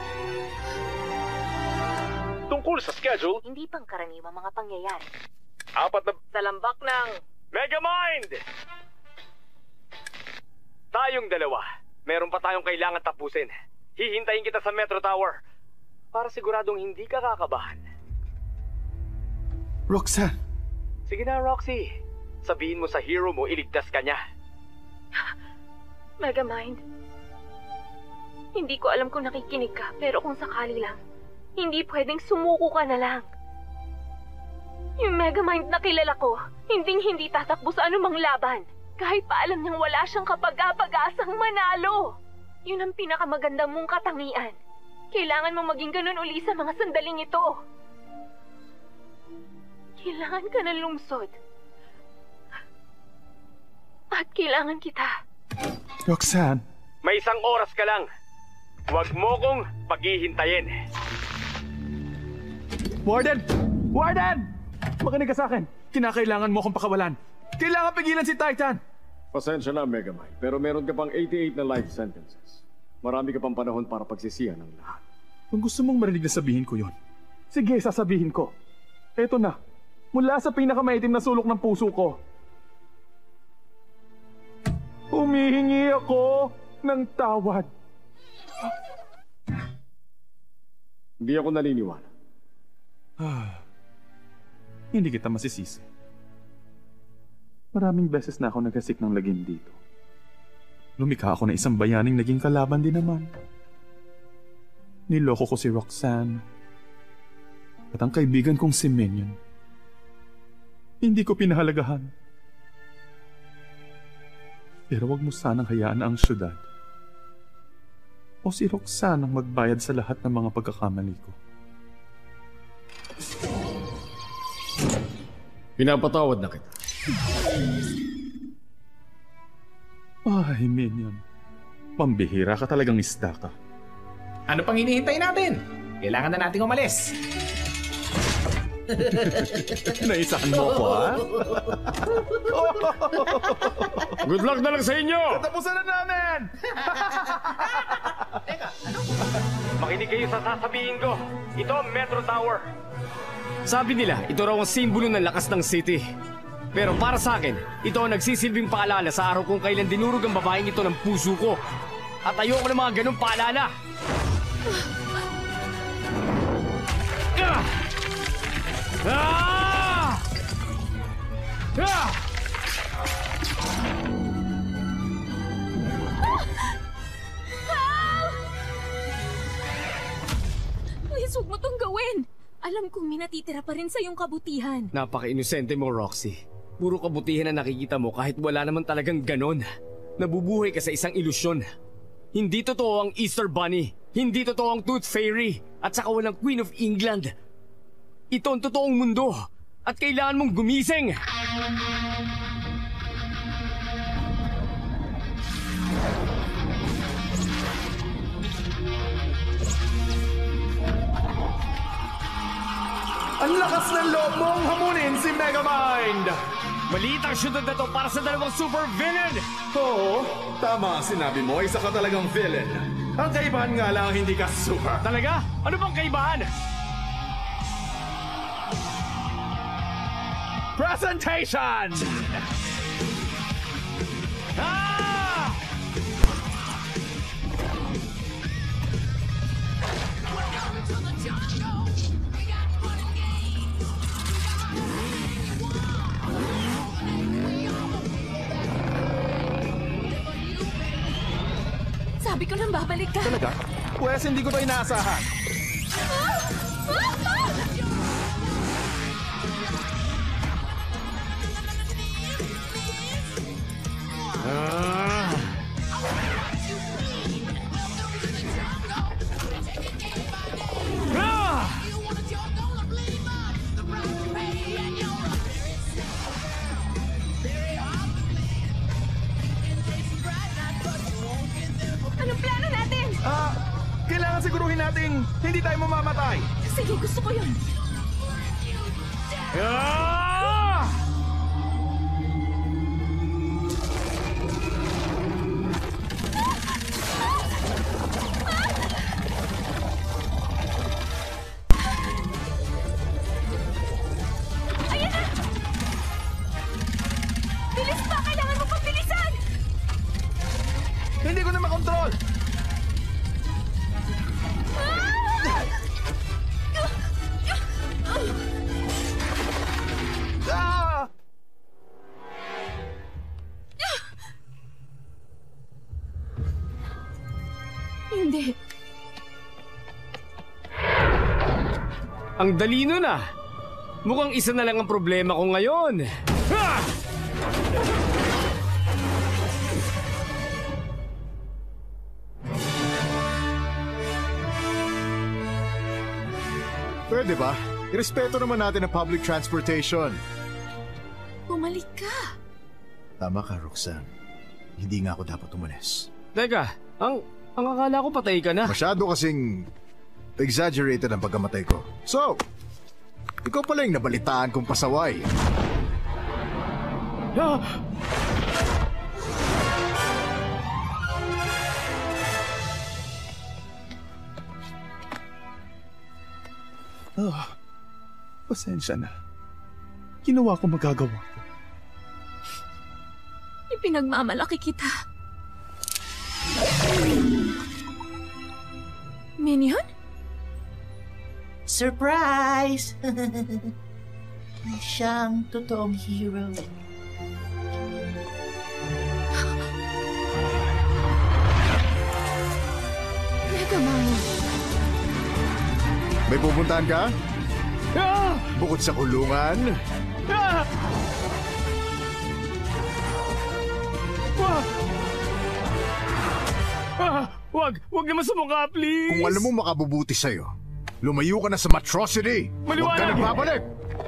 Tungkol sa schedule, Hindi pang karaniwang mga pangyayari. apat na... Sa lambak ng... Megamind! Tayong dalawa. Meron pa tayong kailangan tapusin. Hihintayin kita sa Metro Tower. Para siguradong hindi ka kakabahan. Roxanne! Sige na, Roxy. Sabihin mo sa hero mo, iligtas ka niya. Megamind. Hindi ko alam kung nakikinig ka, pero kung sakali lang, hindi pwedeng sumuko ka na lang. Yung Megamind na kilala ko, hinding-hindi tatakbo sa anumang laban. Kahit pa alam niyang wala siyang kapag-apag-asang manalo. Yun ang pinakamaganda mong katangian. Kailangan mo maging ganun uli sa mga sandaling ito. Kailangan ka ng lungsod. At kailangan kita. Roxanne! May isang oras ka lang. Huwag mo kong paghihintayin. Warden! Warden! Makinig ka sa akin. Kinakailangan mo akong pakawalan. Kailangan pigilan si Titan! Pasensya na, Megamind, pero meron ka pang eighty-eight na life sentences. Marami ka pang panahon para pagsisihan ng lahat. Kung gusto mong marinig na sabihin ko yon, sige, sasabihin ko. Eto na, mula sa pinakamaitim na sulok ng puso ko. Humihingi ako ng tawad. Hindi ako naniniwala. Ah, hindi kita masisisi. Maraming beses na ako naghasik ng lagim dito. Lumikha ako na isang bayaning naging kalaban din naman. Niloko ko si Roxanne. At ang kaibigan kong si Minion. Hindi ko pinahalagahan. Pero wag mo sanang hayaan ang syudad o si Roxanne ang magbayad sa lahat ng mga pagkakamali ko. Pinapatawad na kita. Ay, Minion. Pambihira ka talagang isda ka. Ano pang hinihintay natin? Kailangan na nating umalis. Naisahan mo ako, ha? Good luck na lang sa inyo! Katapusan na namin! Makinig kayo sa sasabihin ko. Ito ang Metro Tower. Sabi nila, ito raw ang simbolo ng lakas ng city. Pero para sa akin, ito ang nagsisilbing paalala sa araw kung kailan dinurog ang babaeng ito ng puso ko. At ayoko ng mga ganong paalala. Ah! Ah! Ah! Please, huwag mo tong gawin. Alam kong may natitira pa rin sa iyong kabutihan. Napaka-inosente mo, Roxy. Puro kabutihan na nakikita mo kahit wala naman talagang ganon. Nabubuhay ka sa isang ilusyon. Hindi totoo ang Easter Bunny. Hindi totoo ang Tooth Fairy. At saka walang Queen of England. Ito ang totoong mundo. At kailangan mong gumising. Ang lakas ng loob mong hamunin si Megamind! Maliit ang syudad na to para sa dalawang super villain! Oo, tama ang sinabi mo. Isa ka talagang villain. Ang kaibahan nga lang hindi ka super. Talaga? Ano bang kaibahan? Presentation! Ah! Sabi ko nang babalik ka. Talaga? Pwes, hindi ko to inaasahan. Ah! Ah! Anong plano natin? Ah, kailangan siguruhin nating hindi tayo mamamatay. Sige, gusto ko yun. Ah! Ayan na! Bilis pa! Kailangan mo pang bilisan! Hindi ko na makontrol. Ah! Hindi. Ang dali nun ah. Mukhang isa na lang ang problema ko ngayon. Ha! Pwede ba? Irespeto naman natin ang public transportation. Bumalik ka. Tama ka, Roxanne. Hindi nga ako dapat umalis. Teka, ang, ang akala ko patay ka na. Masyado kasing exaggerated ang pagkamatay ko. So, ikaw pala yung nabalitaan kong pasaway. Ah! Oh, pasensya na. Ginawa ko magagawa ko. Ipinagmamalaki kita. Minion? Surprise! Siyang totoong hero. Megaman. May pupuntahan ka? Ah! Bukod sa kulungan? Ah! Ah! Ah! Wag! Wag naman sumuka, please! Kung alam mo makabubuti sa'yo, lumayo ka na sa Matrocity! Huwag ka Maliwanag! nagbabalik!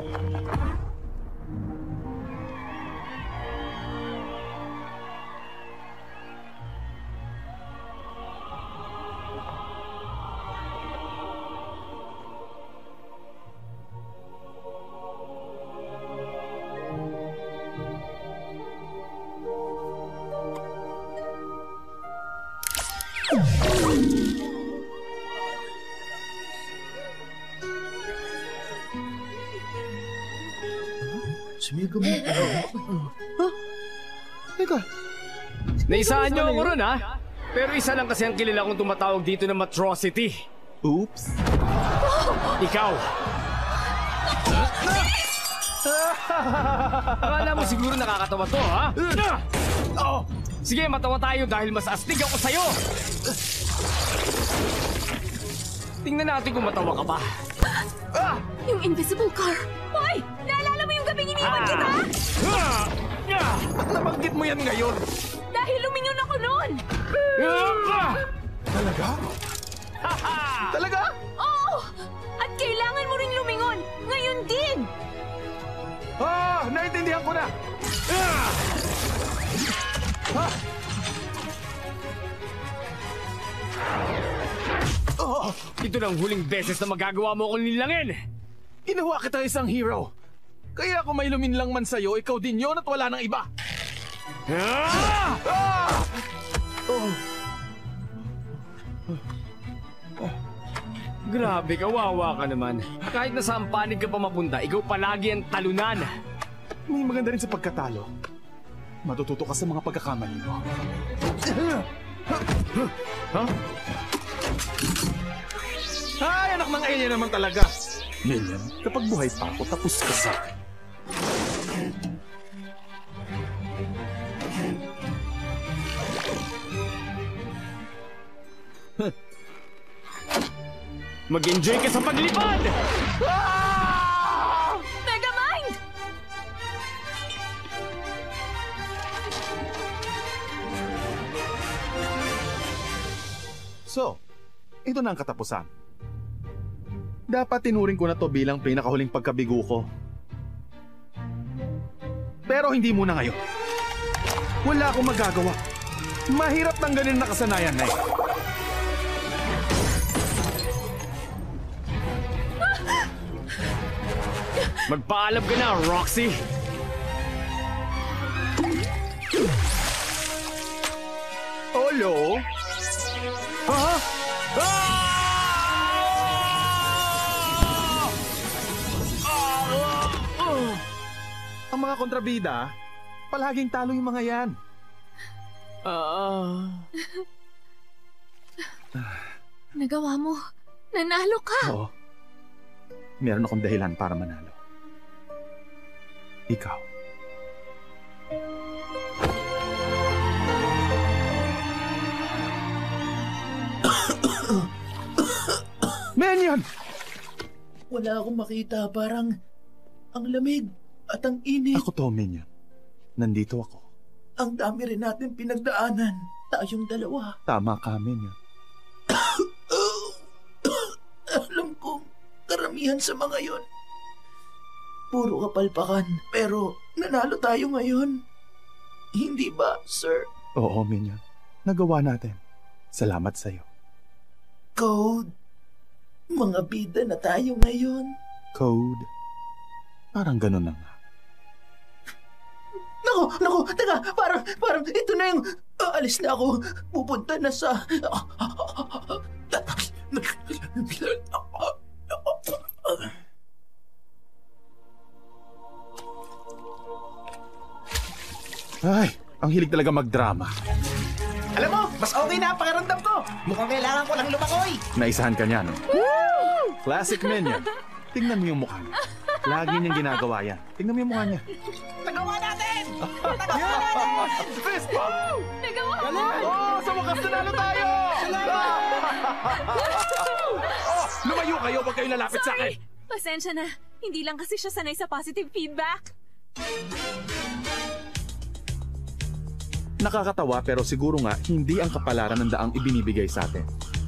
Sumigo mo. Ha? Teka. Naisaan niyo ako ron, ha? Pero isa lang kasi ang kilala kong tumatawag dito na Matrocity. Oops. Ikaw. Akala mo siguro nakakatawa to, ha? Oh, sige, matawa tayo dahil mas astig ako sa'yo. Tingnan natin kung matawa ka pa. Yung invisible car. Hoy! Naalala mo yung gabi sinabing iniwan kita? Ba't nabanggit mo yan ngayon? Dahil lumingon ako noon! Talaga? Talaga? Oo! At kailangan mo ring lumingon! Ngayon din! Ah! Naintindihan ko na! Ah! Ah! Oh, ito na ang huling beses na magagawa mo akong nilangin! Ginawa kita isang hero. Kaya kung may luminlang man sa'yo, ikaw din yun at wala nang iba. Ah! Ah! Oh. Grabe, kawawa ka naman. Kahit na saan panig ka pa mapunta, ikaw palagi ang talunan. May maganda rin sa pagkatalo. Matututo ka sa mga pagkakamali mo. Ha? Ay, anak ng alien naman talaga. Minion, kapag buhay pa ako, tapos ka sa akin. Mag-enjoy ka sa paglipad! Ah! Megamind! So, ito na ang katapusan. Dapat tinuring ko na to bilang pinakahuling pagkabigo ko. Pero hindi muna ngayon. Wala akong magagawa. Mahirap tanggalin na kasanayan na eh. Magpaalam ka na, Roxy! Olo? Ha? Ah! Ang mga kontrabida, palaging talo yung mga yan. Ah. Nagawa mo. Nanalo ka. Oo. Meron akong dahilan para manalo. Ikaw. Minion! Wala akong makita. Parang ang lamig at ang init. Ako to, Minion. Nandito ako. Ang dami rin natin pinagdaanan. Tayong dalawa. Tama ka, Minion. Alam kong karamihan sa mga yon. Puro kapalpakan. Pero nanalo tayo ngayon. Hindi ba, sir? Oo, Minion. Nagawa natin. Salamat sa'yo. Code. Mga bida na tayo ngayon. Code. Parang ganun na nga. Naku, naku, teka, parang, parang ito na yung, aalis na ako, pupunta na sa, Ay, ang hilig talaga magdrama. Alam mo, mas okay na ang pakiramdam ko. Mukhang kailangan ko lang lumakoy. Naisahan ka niya, no? Classic Minion. Tingnan mo yung mukha niya. Lagi niyang ginagawa yan. Tingnan mo yung mukha niya. Nagawa natin! Nagawa natin! Fist bump! Nagawa mo! Oh, sa wakas nanalo tayo! Salamat! Oh, lumayo kayo pag kayo lalapit sa akin. Pasensya na. Hindi lang kasi siya sanay sa positive feedback. Nakakatawa pero siguro nga hindi ang kapalaran ng daang ibinibigay sa atin.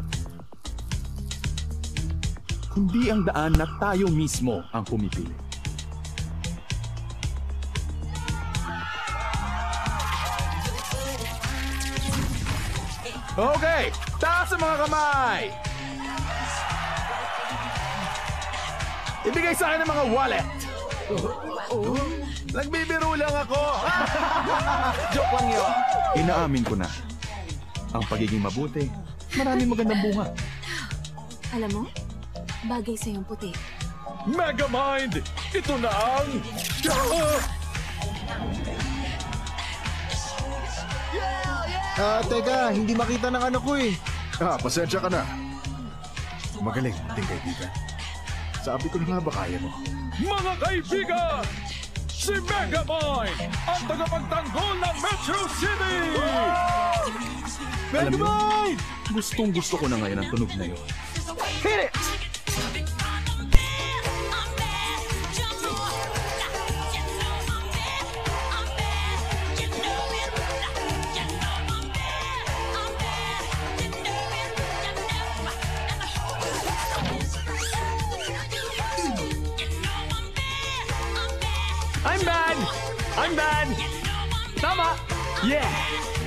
Hindi ang daan na tayo mismo ang pumipili. Okay! Taas ang mga kamay! Ibigay sa akin ang mga wallet! Oh, nagbibiro lang ako! Joke lang yun! Inaamin ko na. Ang pagiging mabuti, maraming magandang bunga. Alam mo, bagay sa yung puti. Megamind! Ito na ang... Ah, teka, hindi makita ng anak ko eh. Ah, pasensya ka na. Magaling, ating kaibigan. Sabi ko na nga ba kaya mo? Mga kaibigan! Si Megamind! Ang tagapagtanggol ng Metro City! Megamind! Gustong gusto ko na ngayon ang tunog na yun. Hit it! I'm bad! I'm bad! Tama! Yeah!